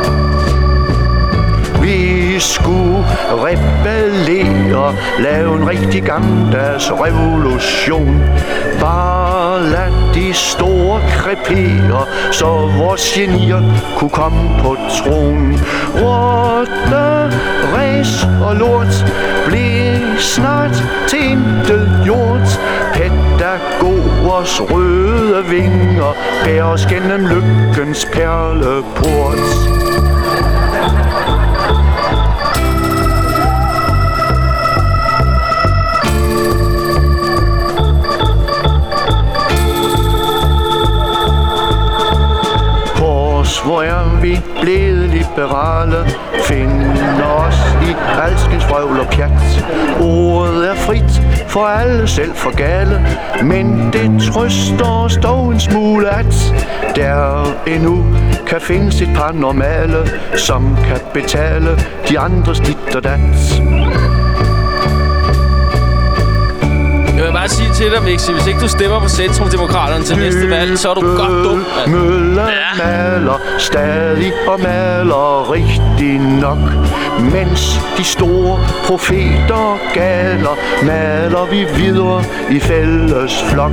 Vi skulle rebellere, lave en rigtig gammeldags revolution. Bare lad de store krepere, så vores genier kunne komme på tronen. Rotte, ræs og lort blev snart til intet gjort. Pædagogers røde vinger bærer os gennem lykkens perleport. Hvor er vi blevet liberale, finder os i alskens vrøvl og pjat. Ordet er frit for alle, selv for gale, men det trøster os dog en smule, at der endnu kan findes et par normale, som kan betale de andres dit og dat. Jeg vil bare sige til dig, Vixi, hvis ikke du stemmer på Centrumdemokraterne til næste valg, så er du godt dum. Møller maler stadig og maler rigtig nok, mens de store profeter galer, maler vi videre i fælles flok.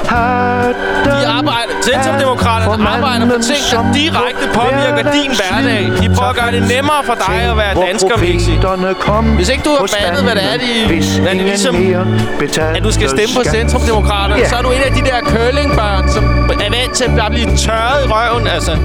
Centrumdemokraterne arbejder på ting, der direkte påvirker din hverdag. De prøver at gøre det nemmere for dig at være dansker, Vixi. Hvis ikke du har fattet, hvad det er, de ligesom... At du skal stemme på Centrumdemokraterne, så er du en af de der curlingbørn, som er vant til at blive tørret i røven, altså.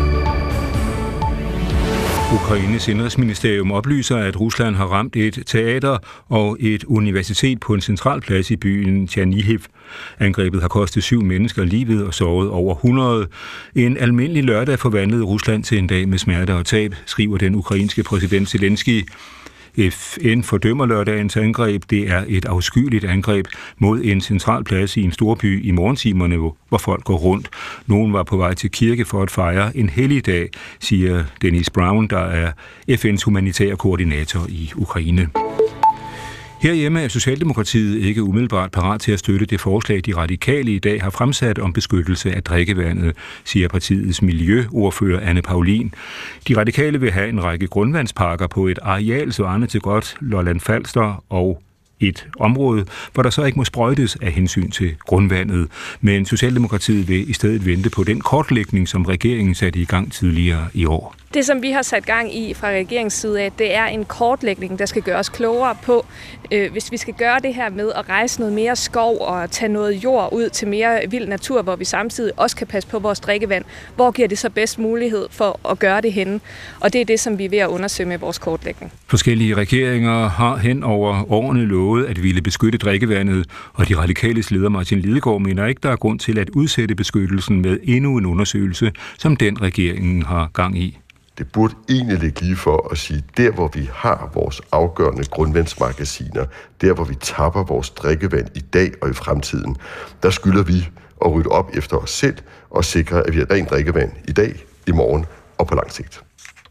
Ukraines indrigsministerium oplyser, at Rusland har ramt et teater og et universitet på en central plads i byen Chernihiv. Angrebet har kostet 7 mennesker livet og såret over 100. En almindelig lørdag forvandlede Rusland til en dag med smerte og tab, skriver den ukrainske præsident Zelensky. FN fordømmer lørdagens angreb. Det er et afskyeligt angreb mod en central plads i en storby i morgentimerne, hvor folk går rundt. Nogen var på vej til kirke for at fejre en helligdag, siger Dennis Brown, der er FN's humanitære koordinator i Ukraine. Herhjemme er Socialdemokratiet ikke umiddelbart parat til at støtte det forslag, de radikale i dag har fremsat om beskyttelse af drikkevandet, siger partiets miljøordfører Anne Paulin. De radikale vil have en række grundvandsparker på et areal svarende til godt Lolland Falster og et område, hvor der så ikke må sprøjtes af hensyn til grundvandet. Men Socialdemokratiet vil i stedet vente på den kortlægning, som regeringen satte i gang tidligere i år. Det, som vi har sat gang i fra regeringens side af, det er en kortlægning, der skal gøre os klogere på, hvis vi skal gøre det her med at rejse noget mere skov og tage noget jord ud til mere vild natur, hvor vi samtidig også kan passe på vores drikkevand. Hvor giver det så bedst mulighed for at gøre det henne? Og det er det, som vi er ved at undersøge med vores kortlægning. Forskellige regeringer har hen over årene lovet at ville beskytte drikkevandet, og de radikales leder Martin Lidegaard mener ikke, der er grund til at udsætte beskyttelsen med endnu en undersøgelse, som den regeringen har gang i. Det burde egentlig ligge lige for at sige, der hvor vi har vores afgørende grundvandsmagasiner, der hvor vi tapper vores drikkevand i dag og i fremtiden, der skylder vi at rydde op efter os selv og sikre, at vi har rent drikkevand i dag, i morgen og på lang sigt.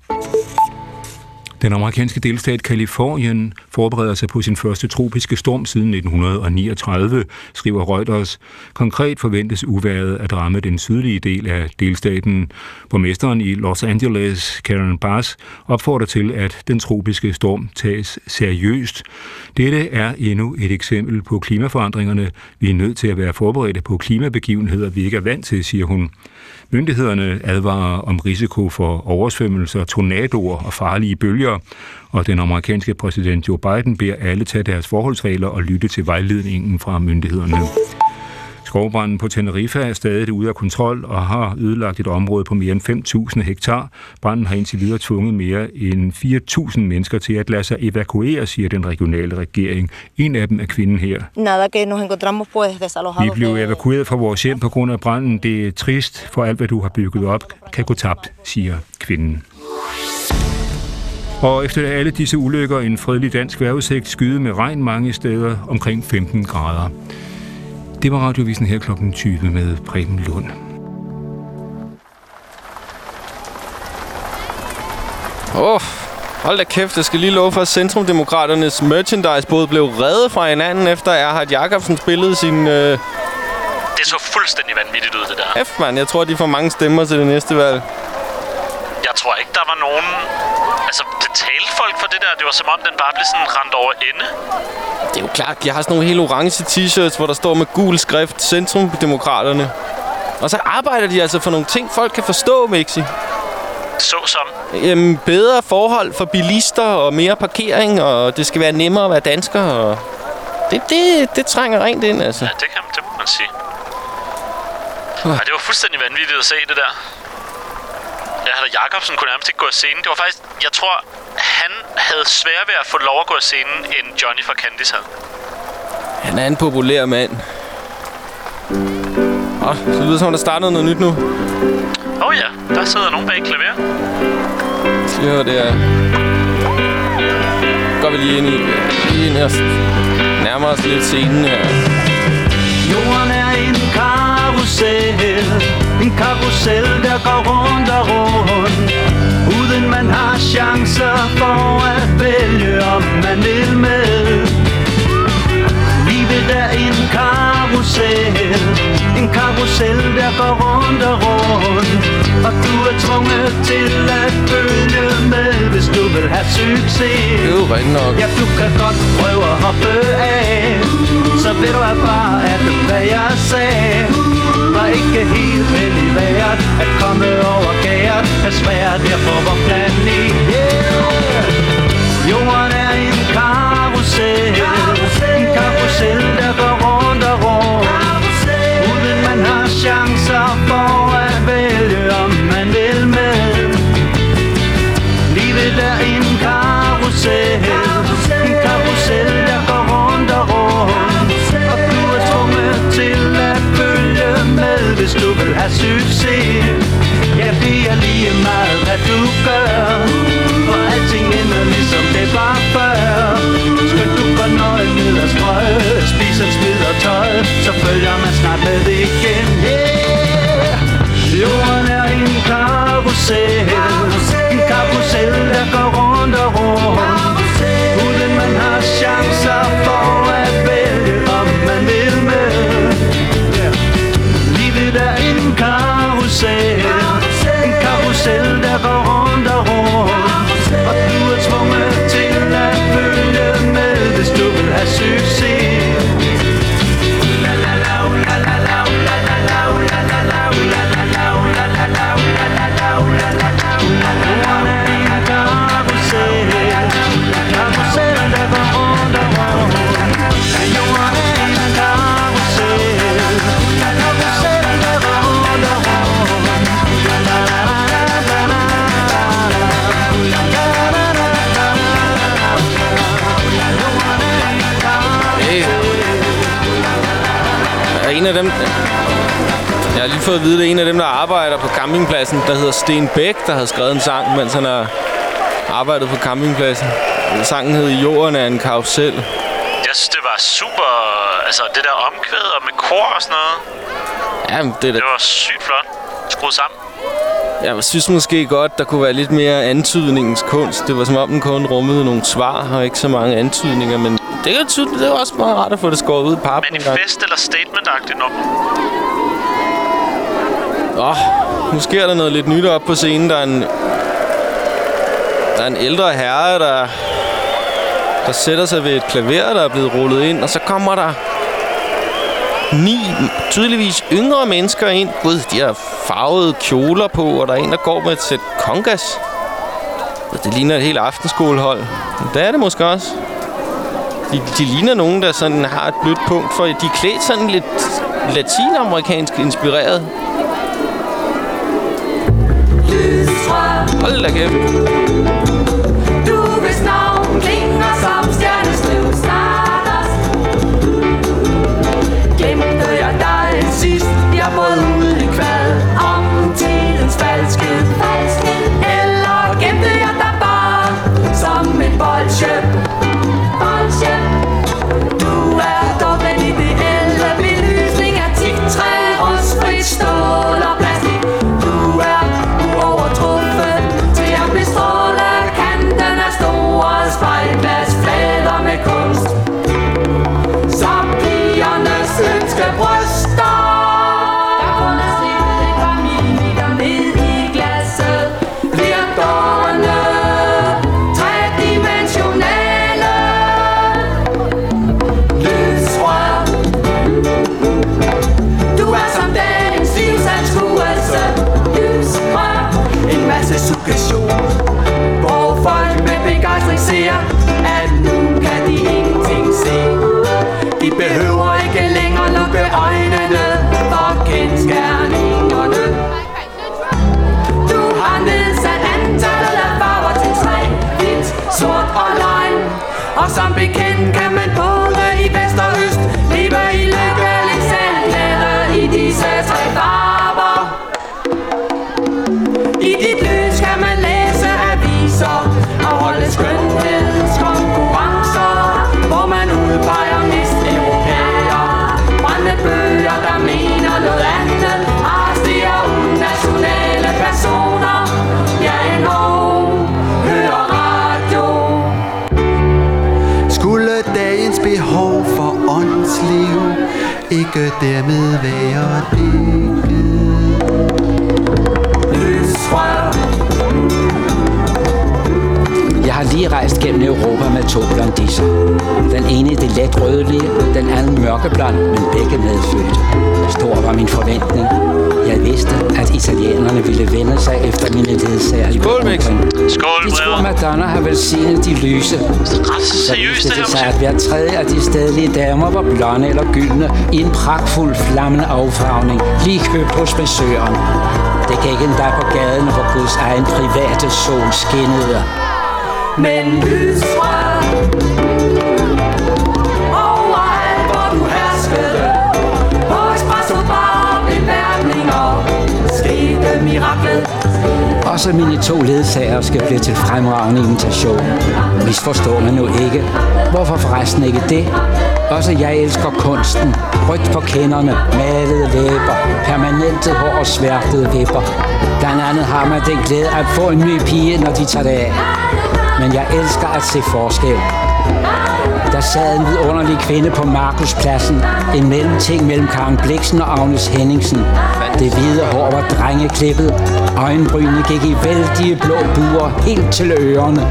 Den amerikanske delstat Californien forbereder sig på sin første tropiske storm siden 1939, skriver Reuters. Konkret forventes uvejret at ramme den sydlige del af delstaten. Borgmesteren i Los Angeles, Karen Bass, opfordrer til, at den tropiske storm tages seriøst. Dette er endnu et eksempel på klimaforandringerne. Vi er nødt til at være forberedte på klimabegivenheder, vi ikke er vant til, siger hun. Myndighederne advarer om risiko for oversvømmelser, tornadoer og farlige bølger, og den amerikanske præsident Joe Biden beder alle tage deres forholdsregler og lytte til vejledningen fra myndighederne. Skovbranden på Tenerife er stadig ude af kontrol og har ødelagt et område på mere end 5.000 hektar. Branden har indtil videre tvunget mere end 4.000 mennesker til at lade sig evakuere, siger den regionale regering. En af dem er kvinden her. Vi blev evakueret fra vores hjem på grund af branden. Det er trist, for alt hvad du har bygget op kan gå tabt, siger kvinden. Og efter alle disse ulykker en fredelig dansk vejrudsigt, skyde med regn mange steder omkring 15 grader. Det var Radiovisen her kl. 20 med Preben Lund. Hold da kæft, jeg skal lige love for, at Centrumdemokraternes merchandise-båd blev reddet fra hinanden, efter Erhard Jacobsen spillede sin... Det så fuldstændig vanvittigt ud, det der. Kæft, mand. Jeg tror, de får mange stemmer til det næste valg. Jeg tror ikke, der var nogen... Altså, det talte folk for det der. Det var som om, den bare blev sådan rendt over ende. Det er jo klart, jeg har sådan nogle helt orange t-shirts, hvor der står med gul skrift Centrumdemokraterne. Og så arbejder de altså for nogle ting, folk kan forstå, Mixi. Såsom? Bedre forhold for bilister og mere parkering, og det skal være nemmere at være dansker. Og det trænger rent ind, altså. Ja, det må man sige. Ej, det var fuldstændig vanvittigt at se det der. Erhard Jacobsen kunne nærmest ikke gå af scenen. Det var faktisk, jeg tror, han havde svært ved at få lov at gå af scenen, end Johnny fra Candice havde. Han er en populær mand. Så lyder som, der startede noget nyt nu. Ja, der sidder nogen bag klaver. Jo, det er... Går vi lige ind og nærmer os lidt scenen her. Jorden er en karusel, en karusel, der går rundt og rundt, uden man har chancer for at vælge, om man vil med. Livet er en karusel, der går rundt og rundt, og du er tvunget til at følge med, hvis du vil have succes. Ja, du kan godt prøve at hoppe af, så vil du erfare, at hvad jeg sagde var ikke helt vel i vejret. At komme over gæret er svært, derfor var planen. Jorden er en karusel, der går rundt og rundt, uden man har chancer for at vælge, om man vil med. Livet er en karusel, der går rundt og rundt, og du er tvunget til at følge med, hvis du vil have succes. Ja, det er lige meget, hvad du gør, for alting ender ligesom det var før. Skal du gå nøje ned og strøge, spise og smide og tøj, så følger man snart med igen. Jorden er en karusel, der går rundt og rundt, uden man har chancer for at vælge, om man vil med. Livet er en karusel, der går rundt og rundt, og du er tvunget til at følge med, hvis du vil have succes. en af dem... Jeg har lige fået at vide, det er en af dem, der arbejder på campingpladsen, der hedder Sten Bæk, der havde skrevet en sang, mens han har arbejdet på campingpladsen. Sangen hed Jorden er en karusel. Jeg synes, det var super... Altså, det der omkvæd og med kor og sådan noget. Jamen, det var sygt flot. Skruet sammen. Jeg synes måske godt, der kunne være lidt mere antydningskunst. Det var som om, den kun rummede nogle svar og ikke så mange antydninger, men det var også meget rart at få det skåret ud i pap. Manifest eller statement-agtigt nummer? Nu sker der noget lidt nyt op på scenen. Der er en ældre herre, der sætter sig ved et klaver, der er blevet rullet ind, og så kommer der 9 tydeligvis yngre mennesker ind. Gud, de har farvede kjoler på, og der er en, der går med et sæt kongas. Det ligner et helt aftenskolehold. Det er det måske også. De ligner nogen, der sådan har et blødt punkt for. De er klædt sådan lidt latinamerikansk inspireret. Hold da kæft. Du hvis navn klinger som stjernestøv stardust. Gemte jeg dig sidst, jeg brød ud i kvad om tidens falske. Eller gemte jeg dig bare som en bolsje. Du er dog den ideelle belysning af teaktræ, rustfrit stål og plastik. Du er uovertruffen til at bestråle kanten af store spejlglasflader med kunst. Så pigernes ønskebryster, der kun er slippet et par millimeter ned i glasset, bliver dårende tredimensionale lysrør. Du er som dagens livsanskuelse, lysrør. En masse suggestion, hvor folk med begejstring ser, at nu kan de ingenting se. De behøver ikke længere lukke øjnene for kendsgerningerne. Du har nedsat antallet af farver til 3, hvidt, sort og lime. Og som bekendt kan man både i vest og øst leve i lykkelig selvglæde i disse 3 farver. I dit lys kan man læse aviser og holde skønhedskonkurrencer, hvor man udpeger mest europæer. Brændte bøger, der mener noget andet, arresterer unationale personer. Ja, endnu hører radio. Skulle dagens behov for åndsliv ikke dermed være dækket? Jeg har lige rejst gennem Europa med 2 blondisser. Den ene det let rødlige, den anden mørkeblond, men begge medfødte. Stor var min forventning. Jeg vidste, at italienerne ville vende sig efter mine ledsager i Europa. Skål, de tror, Madonna har velsignet de lyse. Så viste det sig, at hver tredje af de stedlige damer var blonde eller gyldne i en pragtfuld flammende affarvning, lige købt hos massøren. Det gik endda på gaden, hvor Guds egen private sol skinnede. Men lysrør overalt, hvor du herskede, på espresso-bar beværtninger, skete miraklet. Også mine 2 ledsager skal blive til fremragende invitation. Misforstår man nu ikke. Hvorfor forresten ikke det? Også jeg elsker kunsten. Rødt på kinderne, malede læber, permanente hår og sværtede vipper. Blandt andet har man den glæde at få en ny pige, når de tager det af. Men jeg elsker at se forskel. Der sad en vidunderlig kvinde på Markuspladsen. En mellemting mellem Karen Blixen og Agnes Henningsen. Det hvide hår var drengeklippet. Øjenbrynene gik i vældige blå buer helt til ørerne.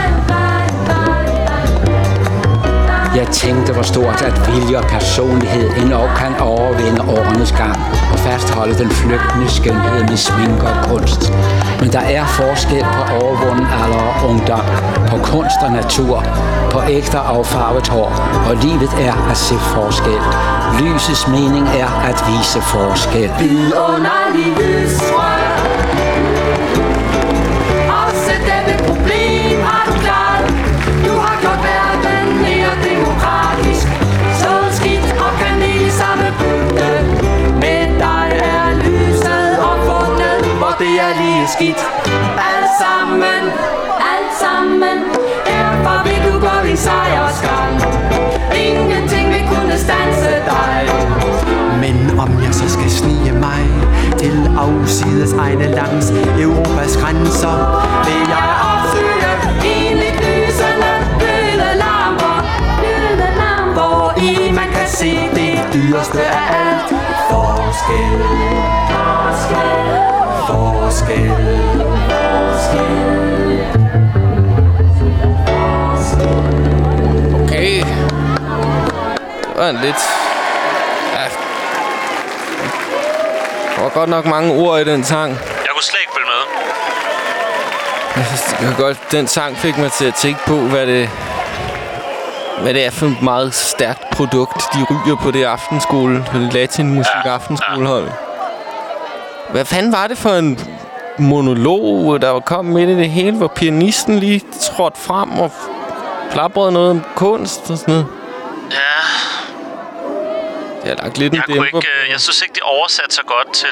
Jeg tænkte, hvor stort at vilje og personlighed endnu kan overvinde årenes gang og fastholde den flygtende skønhed med sminke og kunst. Men der er forskel på overvunden alder og ungdom, på kunst og natur, på ægte affarvet hår, og livet er at se forskel. Lysets mening er at vise forskel. Vidunderlig lysrør. Også dette problem har du klaret. Du har gjort verden mere demokratisk. Så skidt og kanel i samme bøtte. det er lige skidt. Alt sammen, derfor vil du gå din sejrsgang. Ingenting vil kunne standse dig. Men om jeg så skal snige mig til afsides egne langs Europas grænser, vil jeg opsøge enligt lysende glødelamper, hvor i man kan se det dyreste af alt. Forskel. Okay. Det var en lidt... Ja. Der var godt nok mange ord i den sang. Jeg kunne slet ikke følge med. Den sang fik mig til at tænke på, hvad det er for et meget stærkt produkt, de ryger på det aftenskole, på det latinmusik aftenskolehold. Hvad fanden var det for en monolog, der kom midt i det hele, hvor pianisten lige trådte frem og plabrede noget om kunst og sådan noget? Ja. Det har lagt lidt en dæmper. Jeg synes ikke, det oversat så godt til...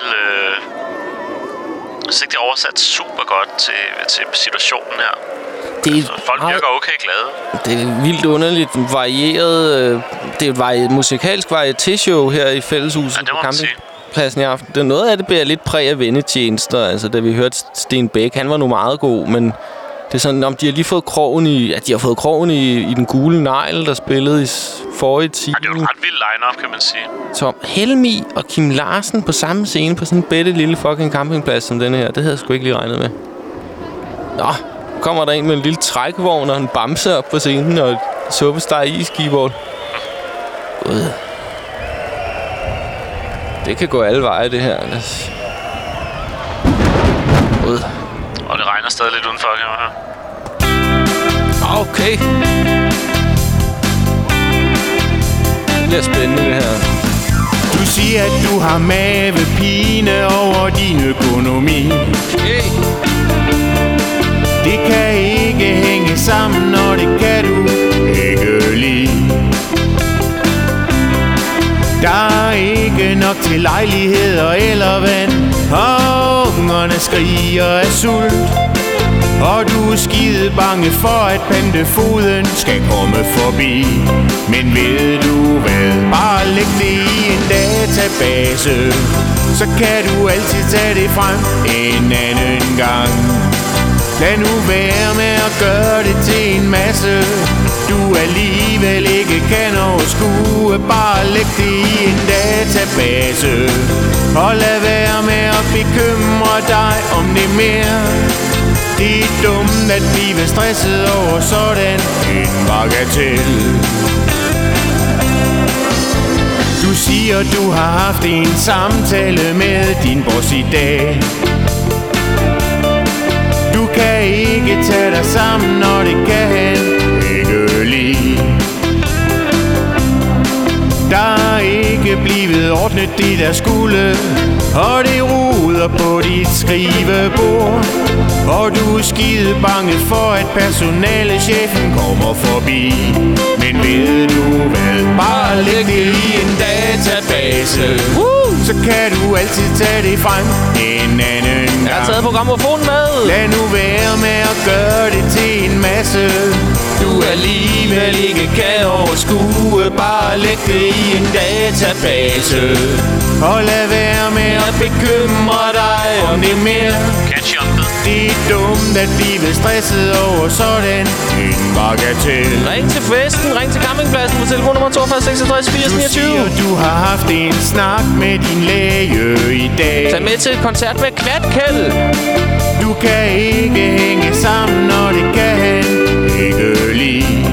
Jeg synes ikke, det oversat super godt til situationen her. Folk virker okay glade. Det er vildt underligt varieret. Det er et musikalsk varieté-show her i Fælleshuset på campingpladsen i aften. Det, noget af det bærer lidt præg af vennetjenester. Altså, da vi hørte Sten Bæk, han var nu meget god, men det er sådan, om de har lige fået krogen i... At de har fået krogen i den gule negl, der spillede i forrige time. Det er jo en ret vild line-up, kan man sige. Tom Helmi og Kim Larsen på samme scene på sådan en bitte lille fucking campingplads som denne her. Det havde jeg sgu ikke lige regnet med. Nå, kommer der en med en lille trækvogn og en bamse op på scenen og et suppesteg iskibord. Det kan gå alle veje, det her. Og det regner stadig lidt udenfor, kan man høre. Okay. Det bliver spændende, det her. Du siger, at du har mavepine over din økonomi. Hey. Det kan ikke hænge sammen, og det kan du ikke lide. Der er ikke nok til lejligheder eller vand, og ungerne skriger af sult. Og du er skide bange for, at pantefoden skal komme forbi. Men ved du hvad, bare læg det i en database, så kan du altid tage det frem en anden gang. Lad nu være med at gøre det til en masse, du alligevel ikke kan overskue. Bare læg det i en database, og lad være med at bekymre dig om det mere. Det er dumt at blive stresset over sådan en bagatel. Du siger, du har haft en samtale med din boss i dag. Du kan ikke tage dig sammen, og det kan han ikke lide. Der er ikke blevet ordnet det der skulle, og det ruder på dit skrivebord. Og du er skide bange for, at personalechefen kommer forbi. Men ved du hvad, bare læg det i en database, så kan du altid tage det frem en anden gang. Jeg har taget programmofonen med. Lad nu være med at gøre det til en masse, du alligevel ikke kan overskue. Bare læg det i en database, og lad være med at bekymre dig om det mere. Det er dumt at blive stresset over sådan en bagatel. Ring til festen, ring til campingpladsen på telefonnummer 42 66 80 29. Du siger, du har haft en snak med din læge i dag. Tag med til et koncert med Kvatkæld. Du kan ikke hænge sammen, og det kan han ikke lide.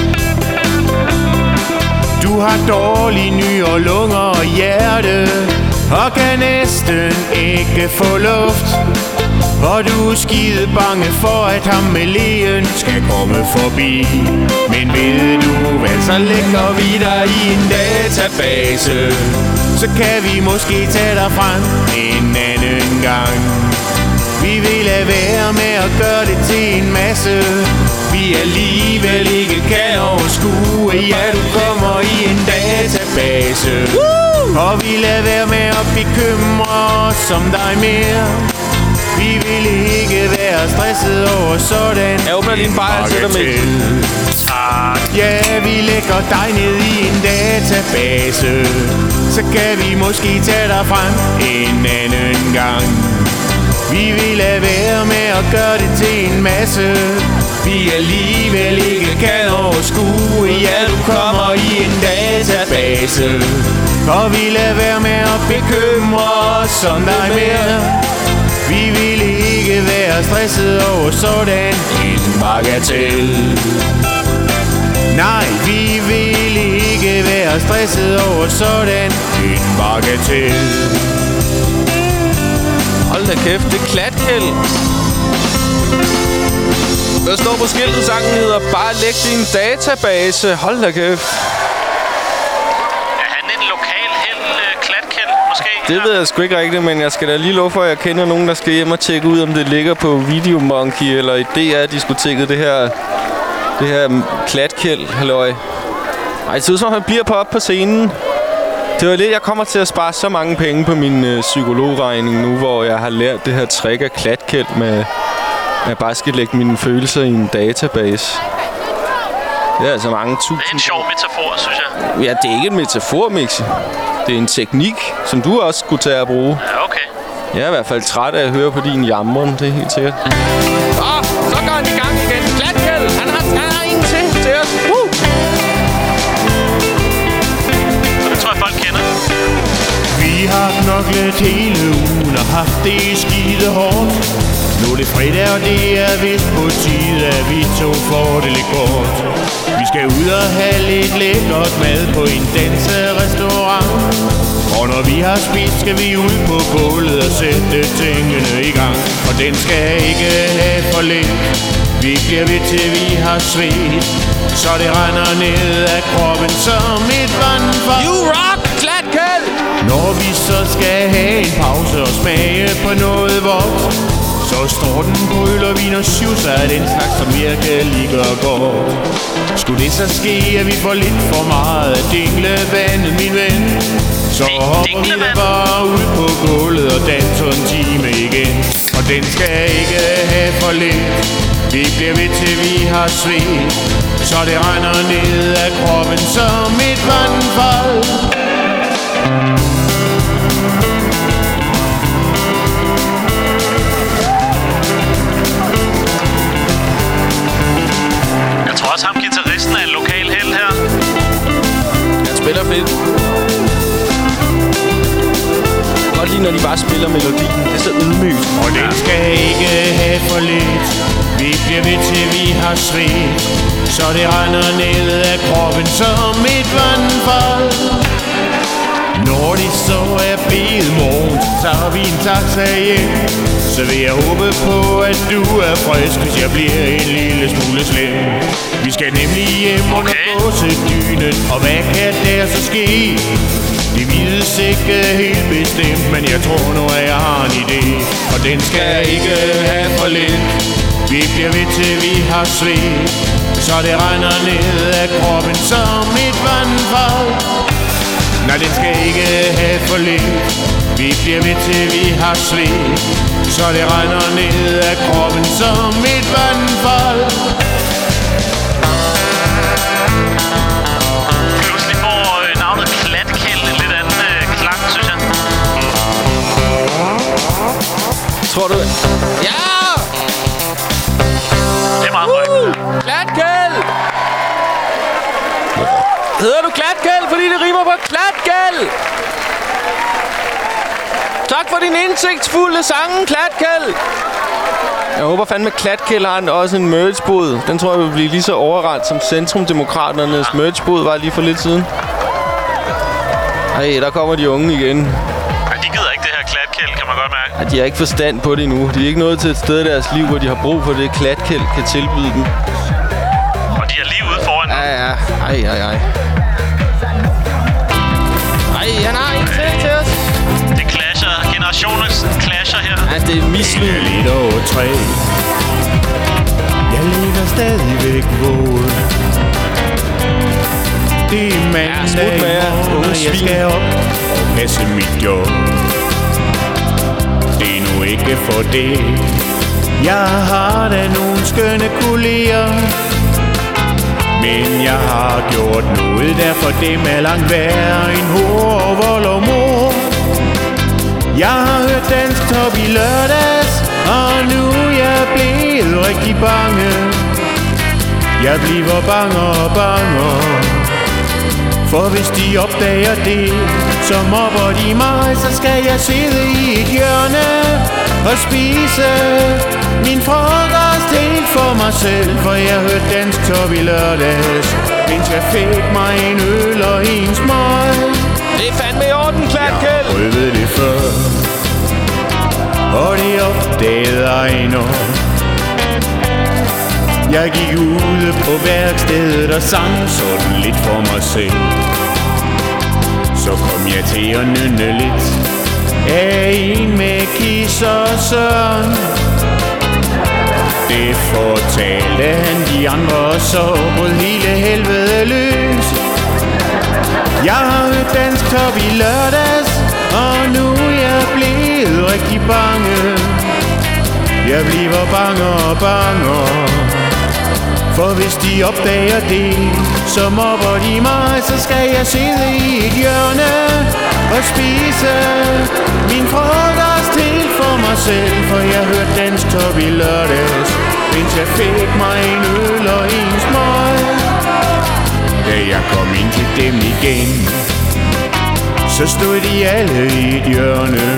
Du har dårlige nyrer, lunger og hjerte, og kan næsten ikke få luft. Og du er skide bange for, at ham med lægen skal komme forbi. Men ved du hvad, så lægger vi dig i en database, så kan vi måske tage dig frem en anden gang. Vi vil lade være med at gøre det til en masse, vi alligevel ikke kan overskue. Ja, du kommer i en database, og vi lader være med at bekymre os om dig mere. Vi ville ikke være stresset over sådan. Jeg åbner lige en bajer til dig, Mikkel. Ja, vi lægger dig ned i en database. Så kan vi måske tage dig frem en anden gang. Vi vil lade være med at gøre det til en masse vi alligevel ikke kan overskue. Ja, du kommer i en database. Og vi lader være med at bekymre os om dig mere. Vi vil ikke være stresset over sådan en bagatel. Nej, vi vil ikke være stresset over sådan en bagatel. Hold da kæft, det er Klatkjeld. Der står på skiltet, sangen hedder Bare læg din database. Hold da kæft. Er han en lokal held, Klatkjeld, måske? Det ved jeg sgu ikke rigtigt, men jeg skal da lige love for, at jeg kender nogen, der skal hjem og tjekke ud, om det ligger på Videomonkey eller i DR-diskoteket, det her Klatkjeld, halløj. Ej, det ser ud som, han bliver op på scenen. Det var lidt, jeg kommer til at spare så mange penge på min psykologregning nu, hvor jeg har lært det her trick af Klatkjeld med, at jeg bare skal lægge mine følelser i en database. Det er altså mange tusind. Det er en sjov metafor, synes jeg. Ja, det er ikke en metafor, Mixi. Det er en teknik, som du også skulle tage at bruge. Ja, okay. Jeg er i hvert fald træt af at høre på din jammeren, det er helt sikkert. Så går han i gang igen. Klatkjeld, han har en til os. Det tror jeg, folk kender. Vi har knoklet hele ugen og haft det skide hårdt. Nu er det fredag, og det er vist på tide, at vi to får det lidt kort. Vi skal ud og have lidt lækkert mad på en danserestaurant. Og når vi har spist, skal vi ud på gulvet og sætte tingene i gang. Og den skal ikke have for lidt. Vi bliver ved til vi har svedt, så det render ned af kroppen som et vandfald. You rock, Klatkjeld! Når vi så skal have en pause og smage på noget vådt, så står den på øl og vin og sjusser af den slags, som virkelig gør godt. Skulle det så ske, at vi får lidt for meget af dinglevandet, min ven, så hopper vi da bare ud på gulvet og danser en time igen. Og den skal ikke have for lidt. Vi bliver ved til vi har svedt, så det regner ned af kroppen som et vandfald. Jeg tror også, ham guitaristen er en lokal held her. Han spiller fedt. Godt lige, når de bare spiller melodien. Det er så ydmygt. Og den skal ikke have for lidt. Vi bliver ved til vi har svedt, så det render ned af kroppen som et vandfald. Når det så er blevet morgen, så tager vi en taxa hjem. Så vil jeg håbe på, at du er frisk, hvis jeg bliver en lille smule slem. Vi skal nemlig hjem under gåsedynen, og hvad kan der så ske? Det vides ikke helt bestemt, men jeg tror nu, at jeg har en idé. Og den skal ikke have for lidt. Vi bliver ved til vi har svedt, så det regner ned af kroppen som et vandfald. Nej, den skal ikke have for lidt. Vi bliver ved til vi har svedt, så det regner ned af kroppen som et vandfald. Pludselig får navnet Klatkjeld en lidt anden klang, synes jeg. Tror du? Ja! Det er meget højt. Klatkjeld! Hedder du Klatkjeld, fordi det rimer på Klatkjeld? Tak for din indsigtsfulde sange, Klatkjeld! Jeg håber fandme, at Klatkjeld har også en merchbod. Den tror jeg vil blive lige så overrendt, som Centrumdemokraternes merchbod var lige for lidt siden. Ej, der kommer de unge igen. Ej, de gider ikke det her Klatkjeld, kan man godt mærke. Ej, de har ikke forstand på det endnu. De er ikke nået til et sted i deres liv, hvor de har brug for det, Klatkjeld kan tilbyde dem. Og de er lige ude foran. Ja. Ej. Ej, han har en til os. Det clasher. Generationens clasher her. Ja, det er mislyd. Lidt over 3. Jeg ligger stadigvæk vågen. Det er mandag morgen, og jeg skal op og passe mit job. Det er nu ikke for det. Jeg har da nogle skønne kolleger, men jeg har gjort noget, der for dem er langt værre end hår og vold og mor. Jeg har hørt dansk top i lørdags, og nu er jeg blevet rigtig bange. Jeg bliver banger og banger, for hvis de opdager det, så mobber de mig. Så skal jeg sidde i et hjørne og spise min frokost helt for mig selv. For jeg hørte dansk top i lørdags, mens jeg fik mig en øl og en smøg. Det er fandme i orden, Klatkjeld. Jeg har prøvet det før, og det opdagede Ejner. Jeg gik ude på værkstedet og sang sådan lidt for mig selv. Så kom jeg til at nynne lidt af en med Kis og Søren. Det fortalte han de andre, og så brød hele helvede løs. Jeg har hørt dansk top i lørdags, og nu er jeg blevet rigtig bange. Jeg bliver banger og banger, for hvis de opdager det, så mobber de mig. Så skal jeg sidde i et hjørne og spise min frokost helt for mig selv. For jeg hørte dansk top i lørdags, mens jeg fik mig en øl og en smøg. Da jeg kom ind til dem igen, så stod de alle i et hjørne.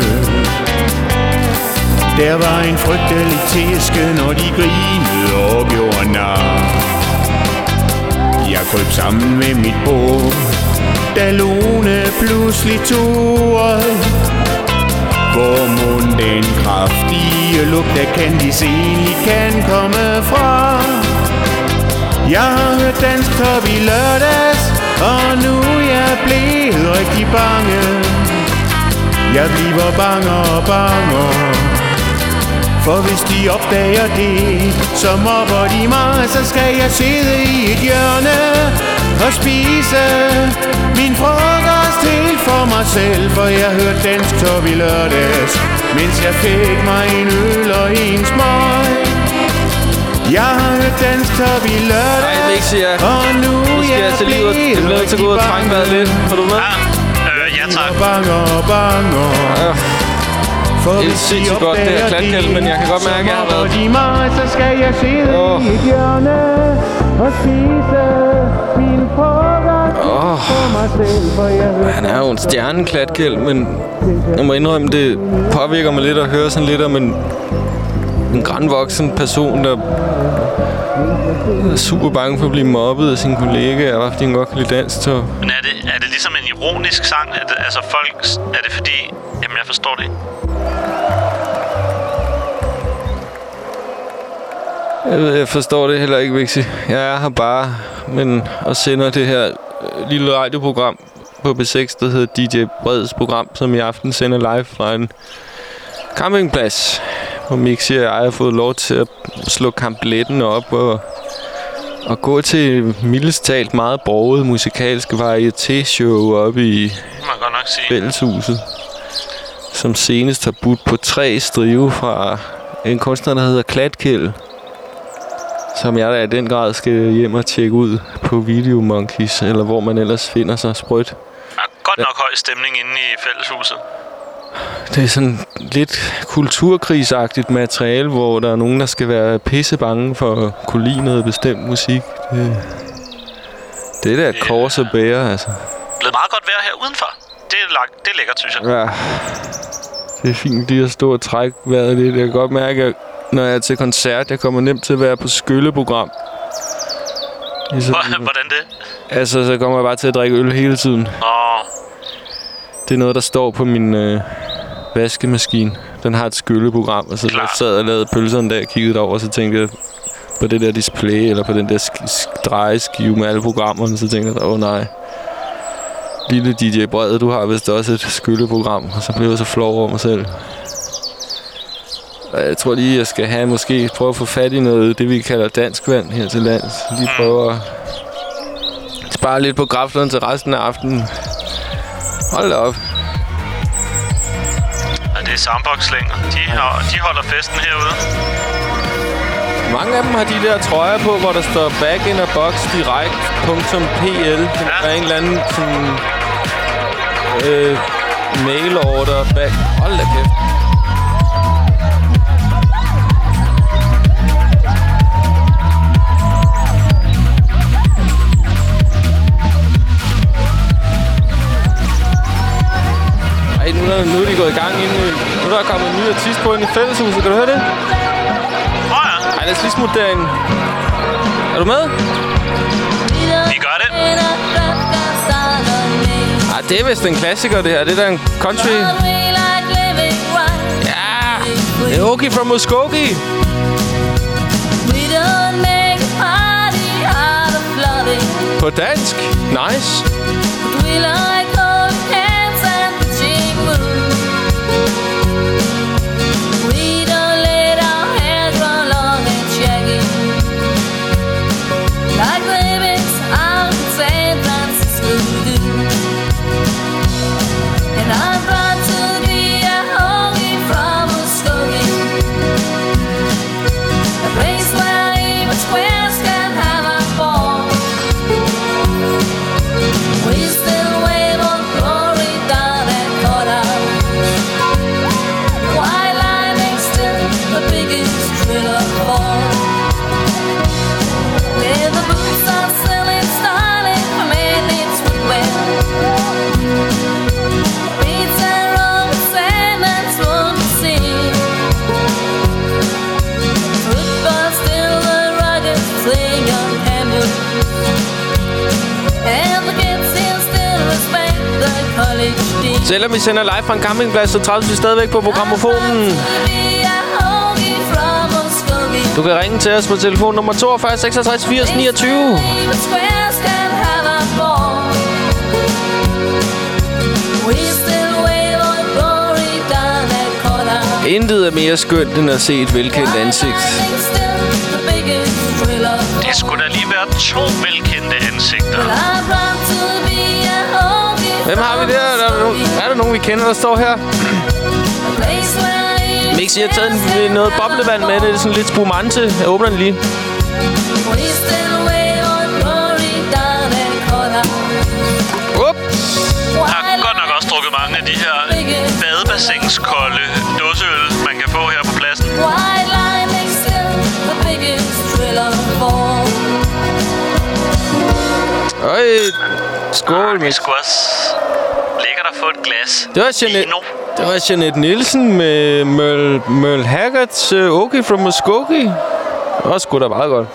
Der var en frygtelig tæske, når de grinede og gjorde nar. Jeg kryb sammen med mit bord, da Lone pludselig tog. Hvor mon den kraftige lugt af Candice egentlig kan komme fra. Jeg har hørt dansk top i lørdags, og nu er jeg blevet rigtig bange. Jeg bliver banger og banger, for hvis de opdager det, så mobber de mig. Så skal jeg sidde i et hjørne og spise min frokost helt for mig selv. For jeg hørte dansk top i lørdags, mens jeg fik mig en øl og en smøg. Jeg har hørt dansk top i lørdags, og nu er jeg blevet rigtig bange. Ja, tak. Banger og banger. Det er sindssygt godt, det her Klatkjeld, men jeg kan godt mærke, at jeg har været... Så skal jeg sidde i et hjørne og spise min frokost for mig selv, for jeg hørte... Han er jo en stjerne, Klatkjeld, men jeg må indrømme, det påvirker mig lidt at høre sådan lidt om en grandvoksen person, der er super bange for at blive mobbet af sine kollegaer, fordi han godt kan lide dansk. Men er det ligesom en ironisk sang? Altså folk... Er det fordi... Jamen, jeg forstår det ikke. Jeg forstår det heller ikke, Vixi. Jeg er her bare, og sender det her lille radioprogram på B6, der hedder DJ Breds program, som i aften sender live fra en campingplads, hvor Mixi og jeg har fået lov til at slå kampletten op og gå til mildest talt meget borget musikalske varieté-show oppe i Fælleshuset, som senest har budt på 3 strive fra en kunstner, der hedder Klatkjeld, som jeg da i den grad skal hjem og tjekke ud på Video Monkeys, eller hvor man ellers finder sig sprødt. Der er godt nok høj stemning inde i Fælleshuset. Det er sådan lidt kulturkrigsagtigt materiale, hvor der er nogen, der skal være pissebange for at kunne lide noget bestemt musik. Det er da et kors at bære, altså. Blevet meget godt vejr her udenfor. Det er lækkert, synes jeg. Ja, det er fint lige at stå og trække vejret lidt. Jeg kan godt mærke, at når jeg er til koncert, jeg kommer nemt til at være på skylleprogram. Hvordan det? Altså, så kommer jeg bare til at drikke øl hele tiden. Det er noget, der står på min vaskemaskine. Den har et skylleprogram, og så jeg sad og lavede pølserne, da jeg kiggede over, og så tænkte jeg på det der display, eller på den der drejeskive med alle programmerne, så tænkte jeg, nej. Lille DJ Brede, du har vist også et skylleprogram, og så blev jeg så flov over mig selv. Jeg tror lige, jeg skal prøve at få fat i noget, det vi kalder dansk vand her til lands. Lige prøve at spare lidt på kræfterne til resten af aftenen. Hold da op. Ja, det er Soundbox-slænger. De holder festen herude. Mange af dem har de der trøjer på, hvor der står back in a box direct.pl. Der er en eller anden sådan, mail order back. Hold da kæft. Ej, nu er de gået i gang inden. Nu er der kommet en ny artist på ind i fælleshuset. Kan du høre det? Ej, lad os lige smutte derinde. Er du med? Vi gør det. Ej, det er vist en klassiker, det her. Det er der en country. Ja, det er Okay from Muskogee. På dansk. Nice. Like babies out in San Francisco do. And I'm proud to be a hoagie from Muskogee, a place where even squares can have a ball. We still wave on glory down at courthouse, while lining still the biggest thrill of all. Yeah, the boots are selling, styling for man's footwear. Beats and rolls and that's what we see. Football still the rugged thing on campus, and the kids here still respect the college dean. Selvom vi sender live fra en campingplads, så trædes vi stadigvæk på grammofonen. Du kan ringe til os på telefon nummer 42 66 80 29. Intet er mere skønt end at se et velkendt ansigt. Det skulle da lige være 2 velkendte ansigter. Hvem har vi der? Er der nogen, vi kender, der står her? Mixi har taget noget boblevand med. Det er sådan lidt spumante. Jeg åbner den lige. Jeg har godt nok også drukket mange af de her badebassinskolde dåseøl, man kan få her på pladsen. Øj, skål. Vi skulle også lækkert at få et glas. Det var Jeanette Nielsen med Merle Haggards Okay from Muskogee. Det var sgu da meget godt.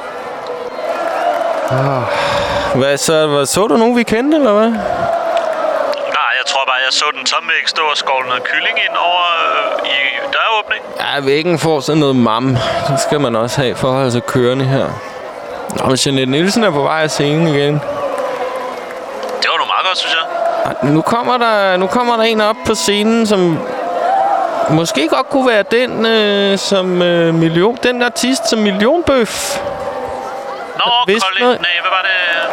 Hvad så du nogen, vi kendte, eller hvad? Nej, jeg tror bare, jeg så den tomme væg stå og skovle noget kylling ind over i døråbning. Ja, væggen får sådan noget mam. Det skal man også have for at holde sig kørende her. Nå, men Jeanette Nielsen er på vej af scenen igen. Det var nu meget godt, synes jeg. Nu kommer der en op på scenen, som måske godt kunne være den den artist som millionbøf. Nå, Colin. Nej, hvad var det?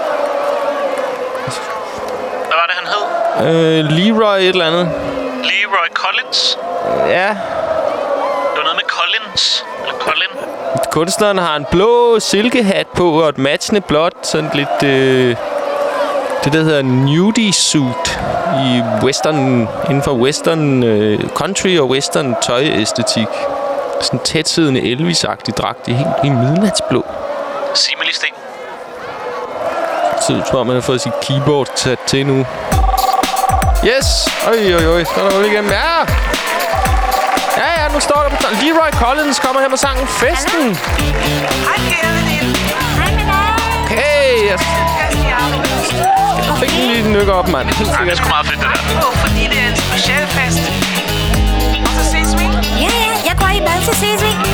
Hvad var det, han hed? Leroy et eller andet. Leroy Collins? Ja. Det var noget med Collins. Eller Colin. Kunstneren har en blå silkehat på og et matchende blåt, sådan lidt det der hedder nudie suit i western, inden for western country og western tøjæstetik. Sådan tætsiddende Elvis-agtig dragt i midnatsblå. Sig mig lige, Sten. Så jeg tror, man har fået sit keyboard sat til nu. Yes! Oj. Så er der hul igennem. Ja, nu står der på... Leroy Collins kommer her med sangen Festen. Hej, Kevin. Hej med dig. Okay, jeg fik den lige den nykker op, mand. Det er sgu meget fedt, det der. Fordi det er en speciel fest. Og så ses vi. Ja, jeg går i bad, så ses vi.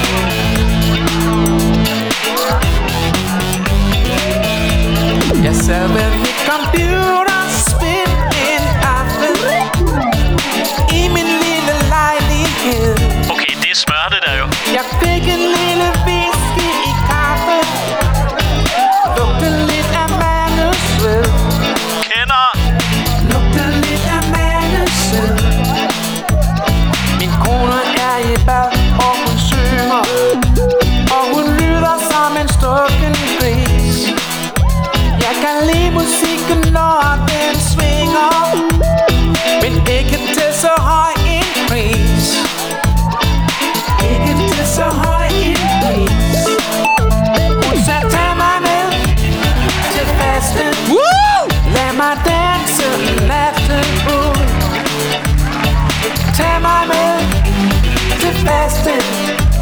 Jeg sad ved mit computer, spil en aften i min lille lejlighed. Okay, det er smør, det der jo. Jeg fik en lille whisky i kaffe, lugte lidt af mandesved. Kender! Lugte lidt af mandesved.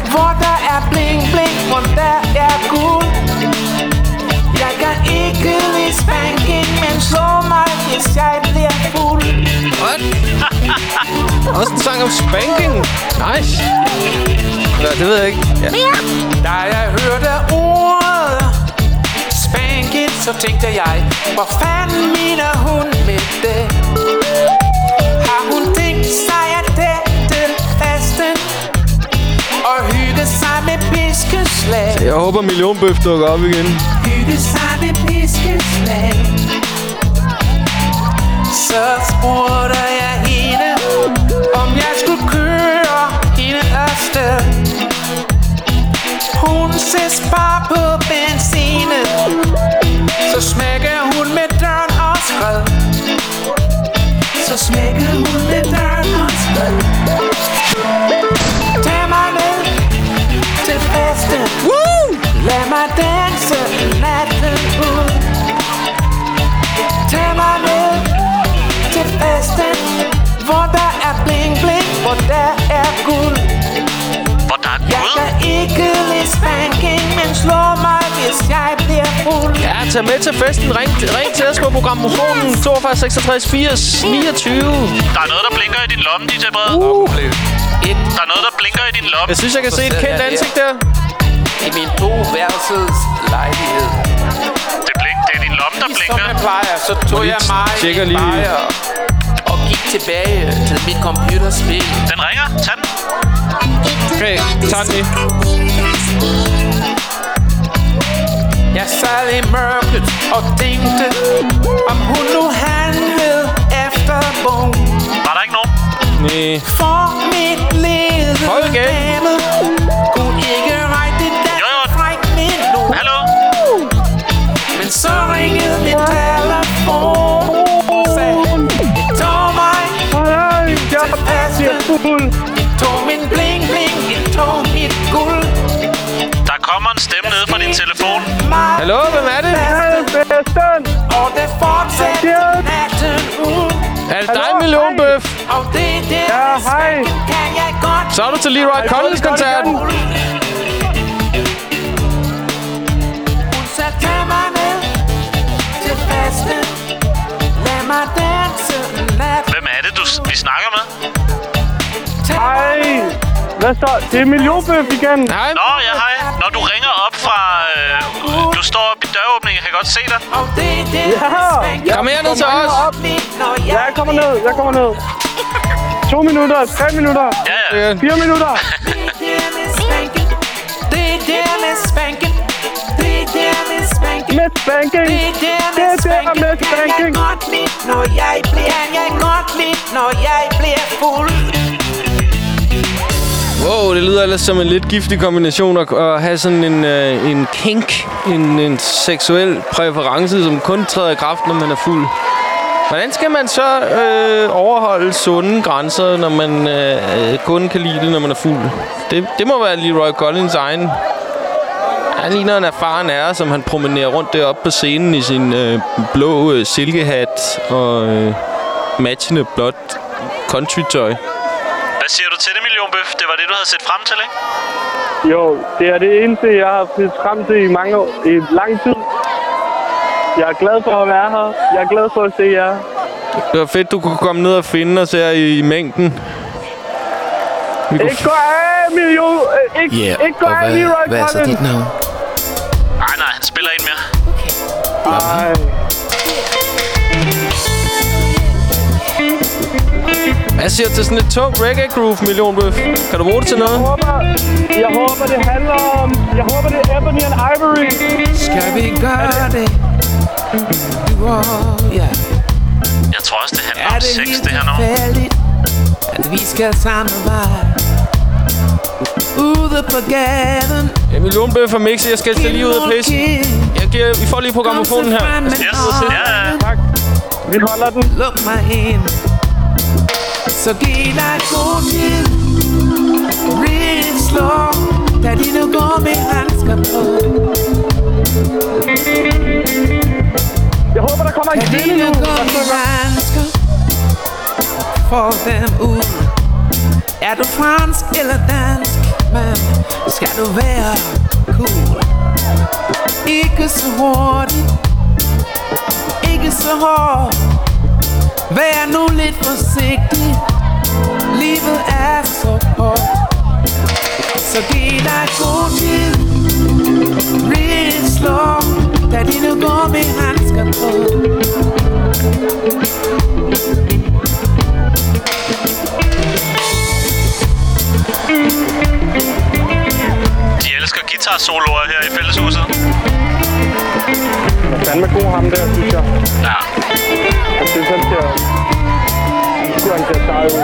hvor der er bling bling, hvor der er guld. Jeg kan ikke lide spanking, men slå mig, hvis jeg bliver fuld. What? Også en sang om spanking. Nice. Nå, det ved jeg ikke. Ja. Da jeg hørte ordet spanking, så tænkte jeg, hvor fanden mener hun med det? Har hun tænkt sig at dætte fasten og hygge sig med piskeslag? Jeg håber millionbøf dukker op igen. Hygge sig med piskeslag. Så spurgte jeg hende, om jeg skulle køre hende afsted. Hun ses bare på benzinen, så smækker hun med døren og skred. Så smækker hun med døren og skred. Tag mig med til festen. Lad mig danse natten ud. Tag mig med til festen, hvor der er bling bling, hvor der er guld. Hvor der er guld? Jeg kan ikke lide spanking, men slå mig, hvis jeg bliver fuld. Ja, tag med til festen. Ring til os på programmofonen 42 66 80 29. Der er noget, der blinker i din lomme, DJ Brede. Der er noget, der blinker i din lomme. Jeg synes, jeg kan se et kendt ansigt der. I min toværelses lejlighed. Det er din lomme, der blinker. Som jeg plejer, så tog jeg mig en bajer og gik tilbage til mit computerspil. Den ringer. Tag den. Okay, tag den lige. Jeg sad i mørket og tænkte, om hun nu handlede efter bog. Var der ikke nogen? Nej. For mit lede dame kunne ikke rejde den fræk med nogen. Hallo? Men så ringede min telefon og sagde, det tog mig til festen. Det tog min bling bling, det tog mit guld. Der kommer en stemme nede fra din telefon. Hallo, hvem er det? Og det fortsætter natten ud. Er det dig, millionbøf? Og det der hej. kan jeg godt. Så er du til Leroy Collins-koncerten. Hun sagde, tag mig med til festen. Lad mig danse natten. Hvem er det, vi snakker med? Hej. Hvad så? Det er millionbøf igen. Hej. Nå, ja, hej. Når du ringer op fra... du står oppe i døråbningen, jeg kan godt se dig. Ja. Kom herned til os. Ja, jeg kommer ned. 2 minutter, 3 minutter. Ja. 4 minutter. Med spanking. Når jeg bliver fuld. Wow, det lyder ellers som en lidt giftig kombination at have sådan en kink, en seksuel præference, som kun træder i kraft, når man er fuld. Hvordan skal man så overholde sunde grænser, når man kun kan lide det, når man er fuld? Det må være Leroy Collins egen. Han ligner en erfaren herre, som han promenerer rundt deroppe på scenen i sin blå silkehat og matchende blåt country-tøj. Hvad siger du til det, millionbøf? Det var det, du havde set frem til, ikke? Jo, det er det eneste, jeg har set frem til i lang tid. Jeg er glad for at være her. Jeg er glad for at se jer. Det var fedt, du kunne komme ned og finde os her i mængden. Ikke gå af, million! Ikke gå af, Leroy Collins! Hvad er så dit navn? Nej, han spiller en mere. Ej. Hvad siger du til sådan et tungt reggae-groove, millionbøf? Kan du bruge det til noget? Jeg håber, det handler om... Jeg håber, det er Ebony and Ivory. Skal vi gøre det? Jeg tror også, det handler om sex, det her nu. At vi skal samme vej ude på gaden. Ja, millionbøf og Mixi, jeg skal lige ud og pisse. Vi får lige programmofonen her. Yes, ja. Tak. Vi holder den. Luk mig ind. Så giv dig god tid. Real slow. Da de nu går med handsker på. Jeg håber, der kommer en kvinde nu. Få dem ud. Er du fransk eller dansk? men skal du være cool. Ikke så hurtigt, ikke så hård. Vær nu lidt forsigtig, livet er så hårdt. Så giv dig god tid, bliv slow, da dine gummihandsker på. De elsker guitar-soloer her i fælleshuset. Han er fandme god ham der, synes jeg. Ja. Jeg synes, han ser sej ud.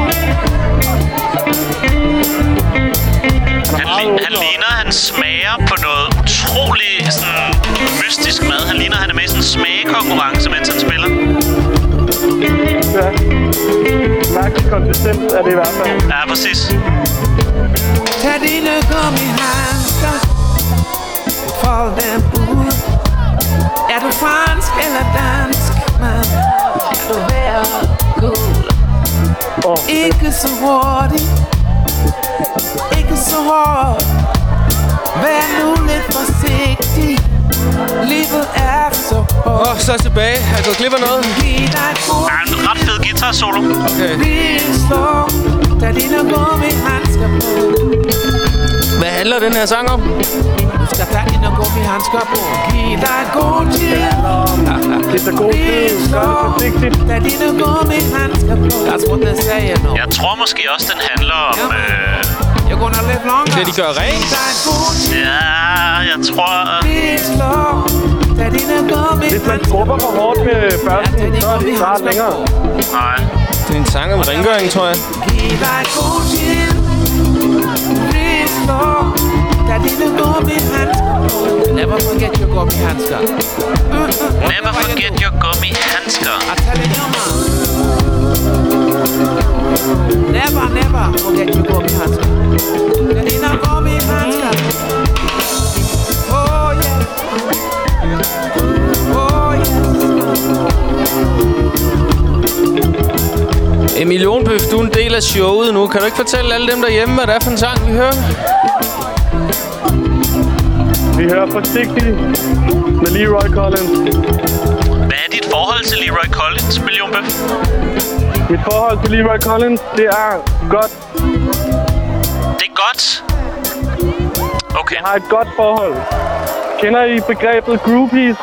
Han ligner, han smager på noget utrolig sådan mystisk mad. Han ligner, han er med i sådan en smagekonkurrence, mens han spiller. Ja. Mærkelig konsistens er det i hvert fald. Ja, præcis. Tag dine gummihandsker, fold dem ud. Er du fransk eller dansk, man? Skal du være cool. Ikke så hurtigt, ikke så hård. Vær nu lidt forsigtig, livet er så hårdt. Så tilbage. Er jeg gået glip af noget? Ja, en ret fed guitar-solo. Okay. Tag dine gummihandsker på. Hvad handler den her sang om? Du skal tage dine gummihandsker på. Giv dig god tid. Giv dig god tid. Gør det forsigtigt. Tag dine gummihandsker på. That's what they say, you know. Jeg tror måske også, den handler om... You're gonna live longer. Skal de gøre rent? Ja, jeg tror... Hvis man skubber for hårdt med børsten, så er det snart længere. Nej. Det er en sang om rengøring, tror jeg. Giv dig god tid. Tag dine gummihandsker på. Never forget your gummihandsker. Never forget your gummihandsker. I tell you, man. Never forget your gummihandsker. Tag dine gummihandsker. Oh yeah. Oh yeah. Millionbøf, du er en del af showet nu. Kan du ikke fortælle alle dem derhjemme, hvad det er for en sang, vi hører? Vi hører forsigtigt med Leroy Collins. Hvad er dit forhold til Leroy Collins, Millionbøf? Mit forhold til Leroy Collins, det er godt. Det er godt? Okay. Jeg har et godt forhold. Kender I begrebet groupies?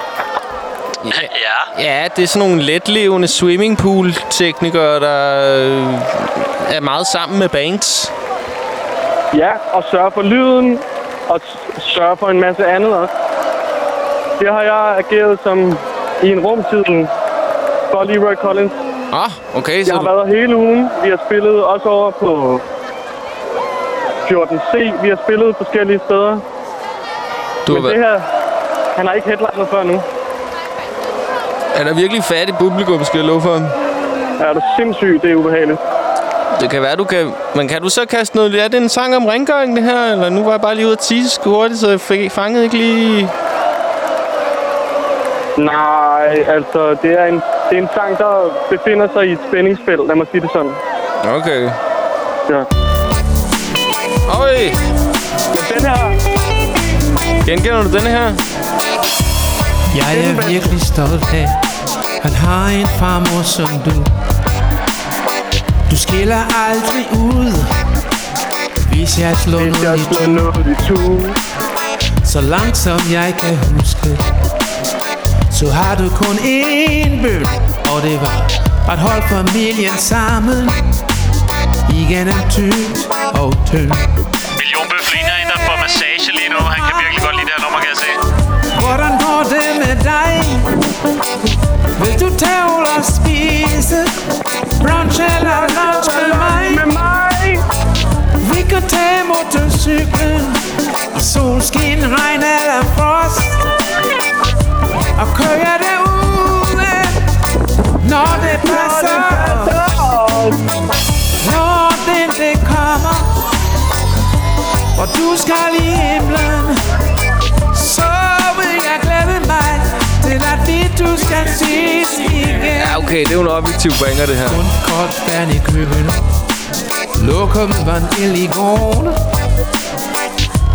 Ja. Ja, det er sådan nogle letlevende swimmingpool-teknikere, der er meget sammen med bands. Ja, og sørge for lyden, og sørge for en masse andet også. Det har jeg ageret som i en rumtid for Leroy Collins. Okay. Jeg har været hele ugen. Vi har spillet også over på 14C. Vi har spillet forskellige steder. Men det her, han har ikke headlinet før nu. Er der virkelig fat i publikum, skal jeg love for ham? Ja, det er sindssygt, det er ubehageligt. Det kan være, du kan... Men kan du så kaste noget... Er det en sang om rengøring, det her? Eller nu var jeg bare lige ude at tisse hurtigt, så jeg fangede ikke lige... Nej, altså, det er en sang, der befinder sig i et spændingsfelt. Lad mig sige det sådan. Okay. Ja. Øj! Men den her... Genkender du denne her? Jeg er virkelig stolt af at have en farmor som du. Du skiller aldrig ud, hvis jeg slår noget i tu. Så langt som jeg kan huske, så har du kun én bøn, og det var at holde familien sammen igennem tykt og tynd. Millionbøf ligner en, der får massage lige nu. Han kan virkelig godt lide det her nummer, kan jeg se. Hvordan går det med dig? Vil du tage og spise brunch eller lunch med mig? Vi kan tage motorcyklen i solskin, regn eller frost og køre derude, når det passer. Når det kommer, og du skal i himlen, så vil jeg glæde mig til at det du skal ses igen. Ja, okay, det er jo en objektiv banger, det her. Kun kort vand i køben, lokum vand ild i gården.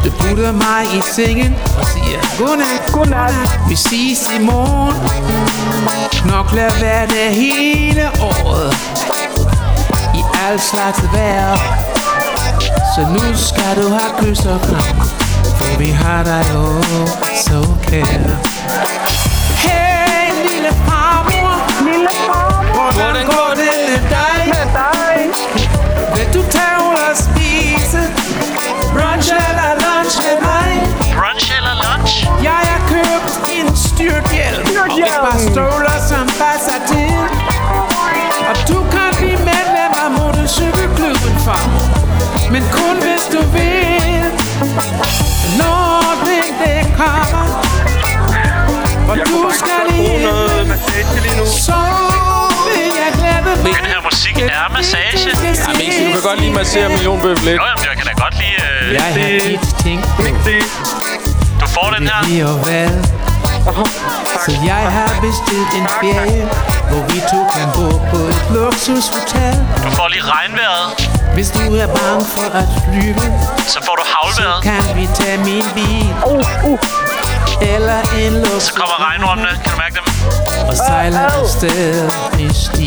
Du putter mig i sengen og siger godnat. Vi ses i morgen. Knokler hver dag hele året. I al slags vejr. Så nu skal du have kys og kram. For vi har dig jo så kære. Hey lille farmor. Hvordan går det med dig? Vil du tage ud og spise? Brunch eller lunch med mig? Brunch eller lunch? Jeg har købt en styrthjelm og et par støvler, som passer til. Og du kan blive medlem af motorcykelklubben, far. Men kun hvis du vil. Når det kommer, og du skal i himlen, så vil jeg glæde mig. Den her musik er massage. Ja, Mixi, du kan godt lige massere millionbøf lidt. Jo, jamen, jeg kan da godt lide... Jeg har tit tænkt på, du får den her. Det er hvad. Så jeg har bestilt en ferie, hvor vi to kan bo på et luksushotel. Du får lige regnvejret. Hvis du er bange for at flyve, så får du havlvejret. Så kan vi tage min bil. Eller en luksus. Så kommer regnormene, kan du mærke dem? Og sejler afsted i sti.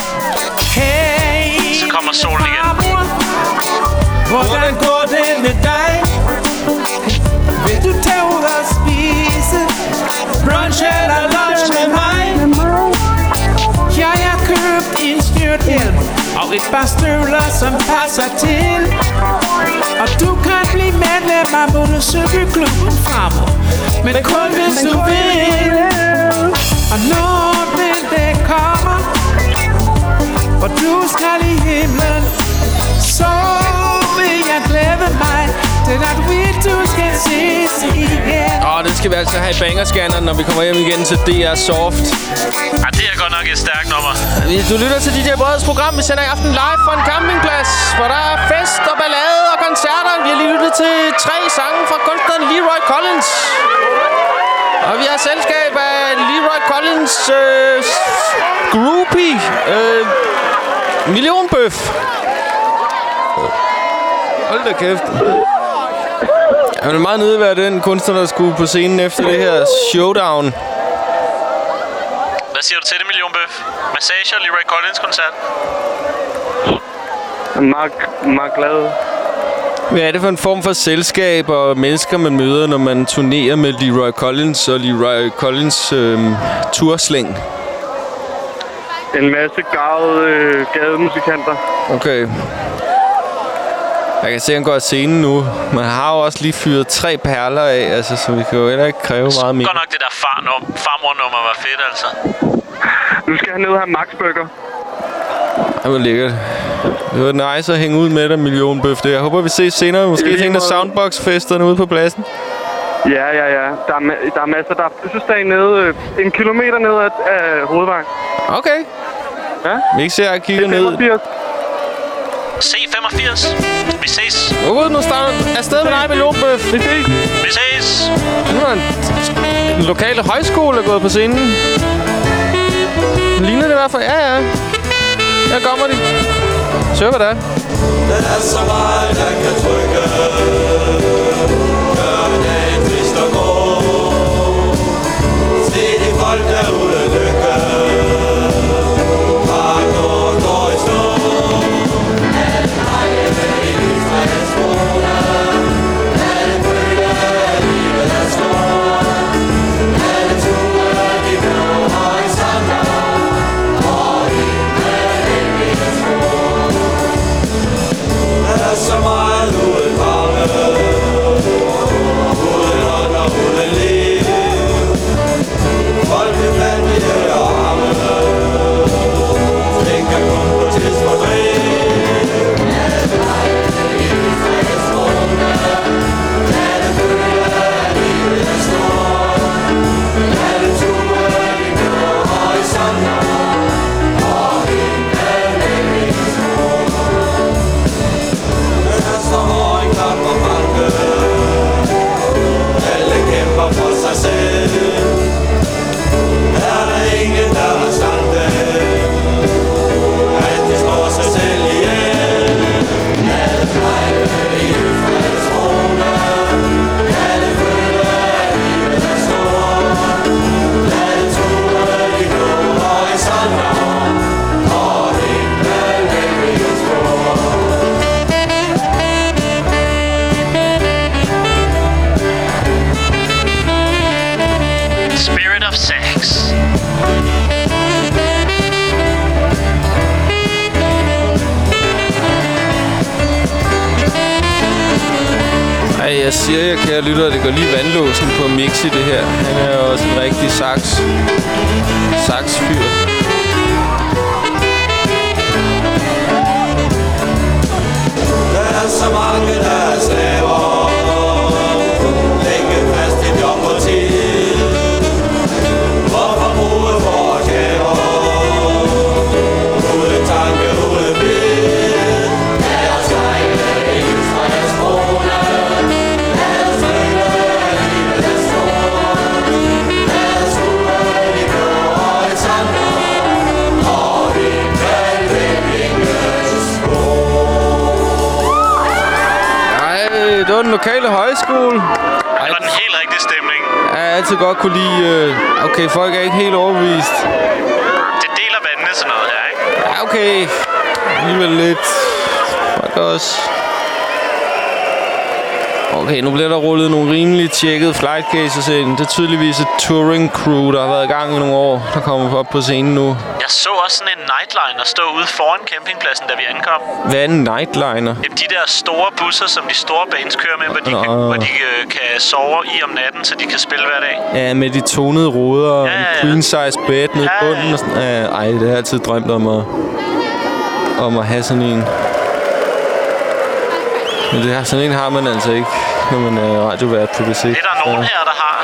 Hey, så kommer solen igen. Hvordan går det med dig? Vil du tage ud og spise? Brunch eller lunch med mig? Jeg har købt en styrthjelm og et par støvler, som passer til. Og du kan blive medlem af motorcykelklubben fremover. Men kun hvis du vil. Og når det kommer, og du skal i himlen, så vil jeg glæde mig til at vi to skal ses igen. Den skal vi altså have i bangerscanneren, når vi kommer hjem igen til DR Soft. Ja, det er godt nok et stærkt nummer. Du lytter til DJ Breds program. Vi sender i aften live fra en campingplads, hvor der er fest og ballade og koncerter. Vi har lige lyttet til 3 sange fra kunstneren Leroy Collins. Og vi har selskab af Leroy Collins groupie millionbøf. Hold da kæft. Jeg vil meget nødt være den kunstner, der skulle på scenen efter det her showdown. Hvad siger du til det, millionbøf? Massage og Leroy Collins koncert? Meget glad. Hvad er det for en form for selskab og mennesker, man møder, når man turnerer med Leroy Collins og Leroy Collins turslæng? En masse garvede gademusikanter. Okay. Jeg kan se, at han går af scenen nu. Man har jo også lige fyret 3 perler af, altså, så vi kan jo heller ikke kræve meget mere. Godt nok det der farmor-nummer var fedt, altså. Nu skal han ned og have Max Burger. Det var lækkert. Det var nice at hænge ud med dig, millionbøf. Jeg håber, vi ses senere. Måske til en af Soundbox-festerne ude på pladsen. Ja. Der er masser. Der er fødselsdag nede, 1 kilometer ned af hovedvejen. Okay. Ja? Vi ikke ser, at kigge ned. C85. Vi ses. Nu starter afsted med dig, millionbøf. Vi ses. Vi ses. Nu er en lokale højskole gået på scenen. Ligner det i hvert fald? Ja. Her kommer de. Sør, hvad det er. Der er så meget, der kan trykke. Gør dagen trist og grå. Se de folk derude lykke. Park og går i stå. Alle drenge med i lystræs krone. Alle føler, at livet er stort. Alle ture, de blå horisonter. Og himlen evigt er så meget Ej, jeg siger jer, kære lytter, det går lige vandlåsen på Mixi, det her. Han er jo også en rigtig saxfyr. Der er så mange, der er slaver, længe fast i job og tid. Hvorfor bruge for gaver, uden tanke, uden bil? Lad os regne i livstræets krone, lad os føle livet er stort. Lad os rulle de blå horisonter, og vi kan vinges Det var den lokale højskole. Det var den helt rigtige stemning. Jeg har altid godt kunne lide... Okay, folk er ikke helt overbevist. Det deler vandene sådan noget her, ikke? Ja, okay. Alligevel lidt. Fuck også. Okay, nu bliver der rullet nogle rimelig tjekkede flight cases ind. Det er tydeligvis et touring crew, der har været i gang i nogle år, der kommer op på scenen nu. Jeg så også sådan en nightliner stå ude foran campingpladsen, da vi ankom. Hvad er en nightliner? Jamen, de der store busser, som de store bands kører med, hvor de kan sove i om natten, så de kan spille hver dag. Ja, med de tonede ruder og en queen size bed nede i bunden. Og sådan. Ej, det har jeg altid drømt om at have sådan en. Men det her, sådan en har man altså ikke, når man er radiovært på B6. Det er der nogen her, der har.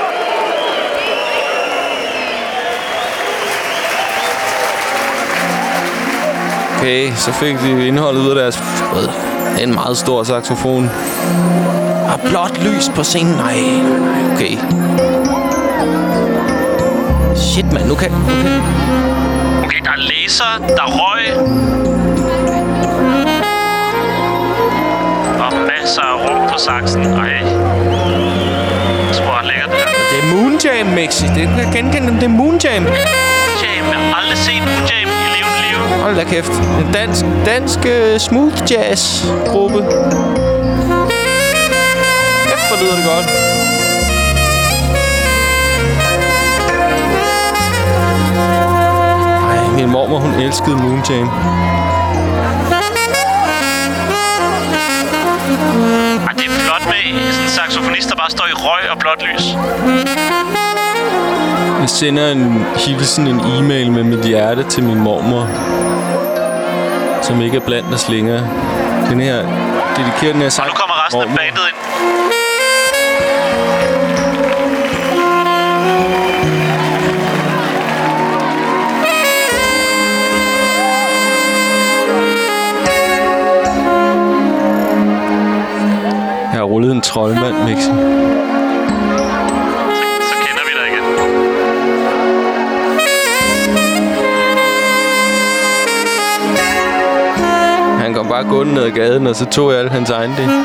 Okay, så fik de indholdet ud af deres... En meget stor saxofon. Og blåt lys på scenen. Nej, okay. Shit, mand. Okay. Okay, der er laser, der er røg. Og masser af rum på saxen. Ej. Sport lækkert det her. Det er Moonjam, Mixi. Det kan jeg genkende. Det er Moonjam. Moonjam. Jeg har aldrig set Moonjam i levende liv. Hold da kæft. En dansk smooth jazz gruppe. Kæft, hvor lyder det godt. Ej, min mormor, hun elskede Moonjam. Ej, det er flot med sådan en saxofonist, der bare står i røg og blåt lys. Jeg sender en hilsen, en e-mail med mit hjerte til min mormor, som ikke er blandt os længere. Den her, dedikerer den her sang. Og nu kommer resten af bandet ind. Jeg har rullet en troldmand, Mixi. Så kender vi dig igen. Han kom bare gående ned ad gaden, og så tog jeg alt hans egen del.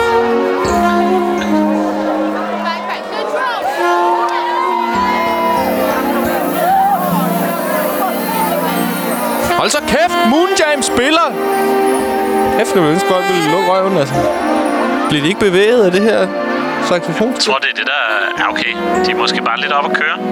Hold så kæft! Moonjam spiller! Efter vi ønsker godt ville lukke røven, altså. Bliver de ikke bevæget af det her saxofon? Jeg tror, det er det, der er okay. De er måske bare lidt op at køre.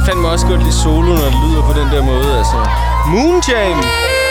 kan fandme også godt lide solo, når det lyder på den der måde, altså. Moonjam!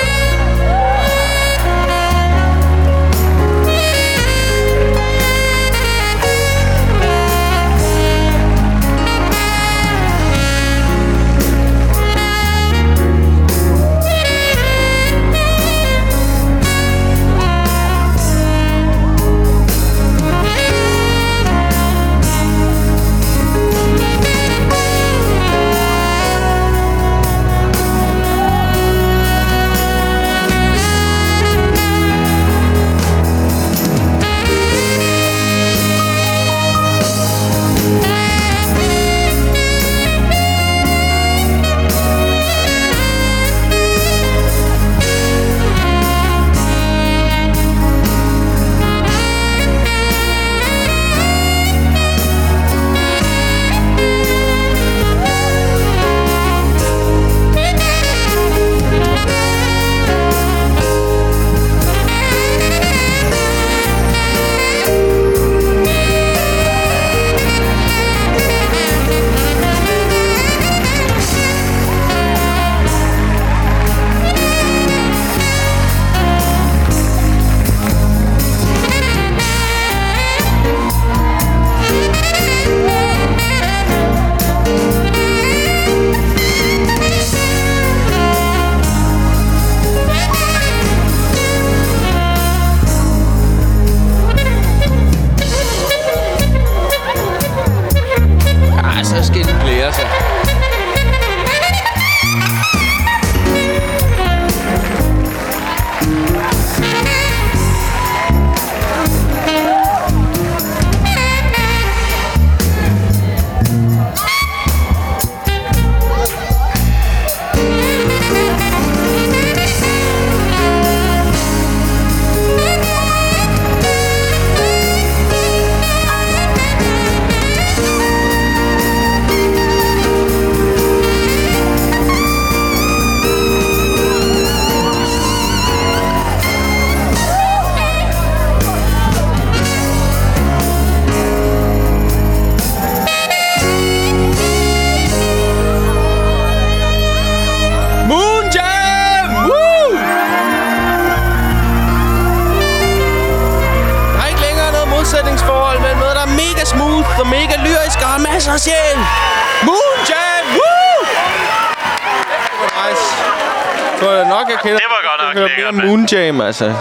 Moonjam, altså.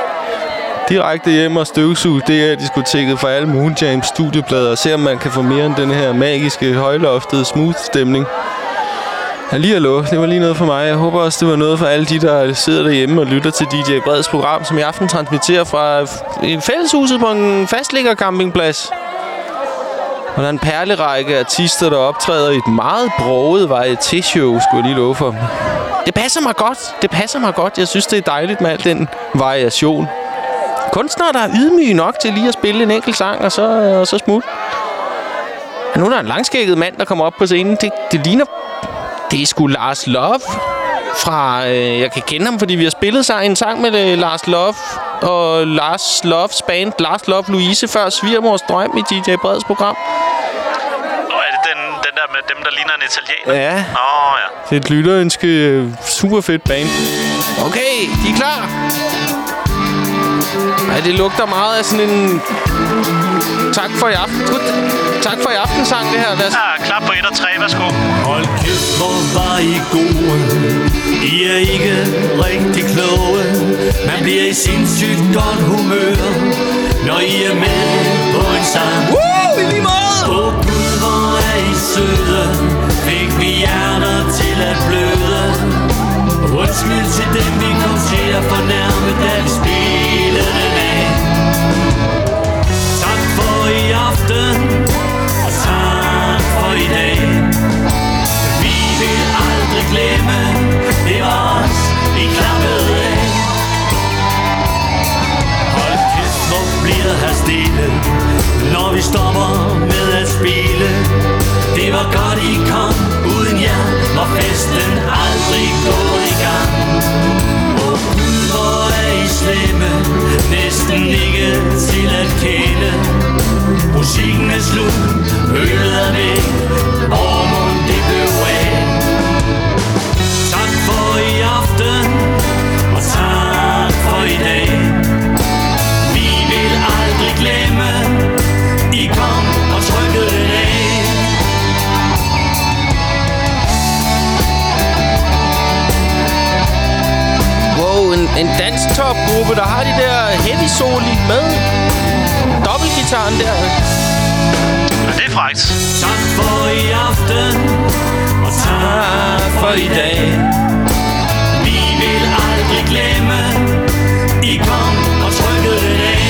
Direkte hjem og støvsuge DR-diskoteket for alle Moonjam studieplader og se, om man kan få mere end den her magiske, højloftede, smooth stemning. Hallo, det var lige noget for mig. Jeg håber også, det var noget for alle de, der sidder derhjemme og lytter til DJ Breds program, som i aften transmitterer fra fælleshuset på en fastliggercampingplads. Og der er en perlerække artister, der optræder i et meget broget varieté-show, skulle jeg lige love for. Det passer mig godt. Det passer mig godt. Jeg synes, det er dejligt med al den variation. Kunstnere, der er ydmyge nok til lige at spille en enkelt sang, og så smut. Og nu er der en langskægget mand, der kommer op på scenen. Det ligner... Det er sgu Lars Love fra... jeg kan kende ham, fordi vi har spillet en sang med Lars Love og Lars Loves band, Lars Love Louise, før Svigermors Drøm i DJ Breds program. Er det den der med dem, der ligner en italiener? Ja. Ja. Det er et lytterønske, super fedt band. Okay, de er klar. Ej, det lugter meget af sådan en... Tak for i aften. Tak for i aften sang, det her. Ja, klap på 1 og 3, værsgo. Hold kæft, hvor var I gode. I er ikke rigtig kloge. Man bliver i sindssygt godt humør, når I er med på en sang. I lige måde! Åh Gud, hvor er I søde. Fik vi hjerter til at bløde. Undskyld til dem, vi kom til at fornærme, da vi spillede den af. Tak for i aften, og tak for i dag. Vi vil aldrig glemme, det var os, vi klappede af. Hold kæft, hvor bliver her stille, når vi stopper med at spille. Det var godt, I kom, uden jer var festen aldrig gået i gang. Åh Gud, hvor er I slemme, næsten ikke til at kende. Musikken er slut, øllet er væk, og mon det blev rooftop-gruppe, der har de der heavy soli med dobbeltgitaren der. Ja, det er frækt. Tak for i aften, og tak for i dag. Vi vil aldrig glemme, I kom og trykkede det af.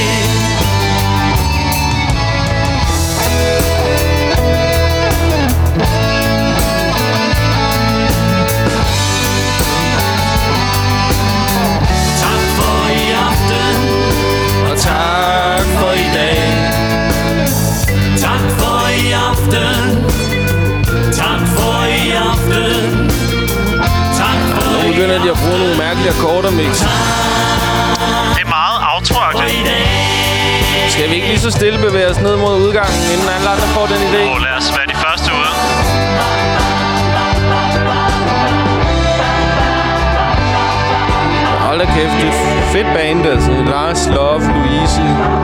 Tak for i aften, og tak for i dag. Tak for i aften. Tak for i aften. Tak for nu begynder de at bruge nogle mærkelige akkorder mix. Det er meget outro-agtigt. Skal vi ikke lige så stille bevæge os ned mod udgangen, inden alle andre får den idé? Lad os være de første ude. Hold da kæft, det er fedt band, altså. Lars, Love, Louise.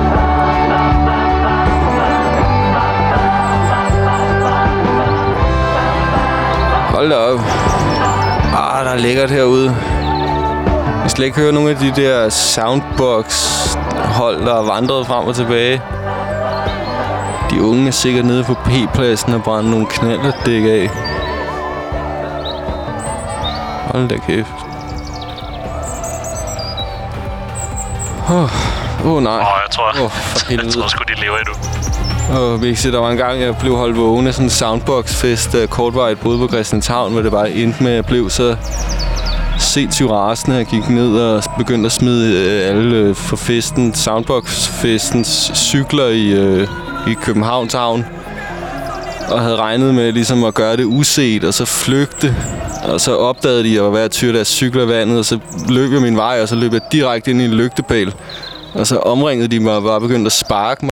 Hold da op. Der er lækkert herude. Jeg skal ikke høre nogle af de der soundbox-hold, der er vandret frem og tilbage. De unge er sikkert nede på P-pladsen og brænder nogle knalderdæk af. Hold da kæft. Nej. Jeg tror sgu, de lever endnu. Vixi, der var en gang, jeg blev holdt vågen af sådan en soundbox-fest kortvarigt boede på Christianshavn, hvor det bare endte med, at jeg blev så sindssygt rasende. Jeg gik ned og begyndte at smide alle for soundbox-festens cykler i Københavns Havn. Og havde regnet med ligesom at gøre det uset og så flygte. Og så opdagede de, at jeg var ved at tyre deres cykler i vandet, og så løb jeg min vej, og så løb jeg direkte ind i en lygtepæl. Og så omringede de mig og bare begyndte at sparke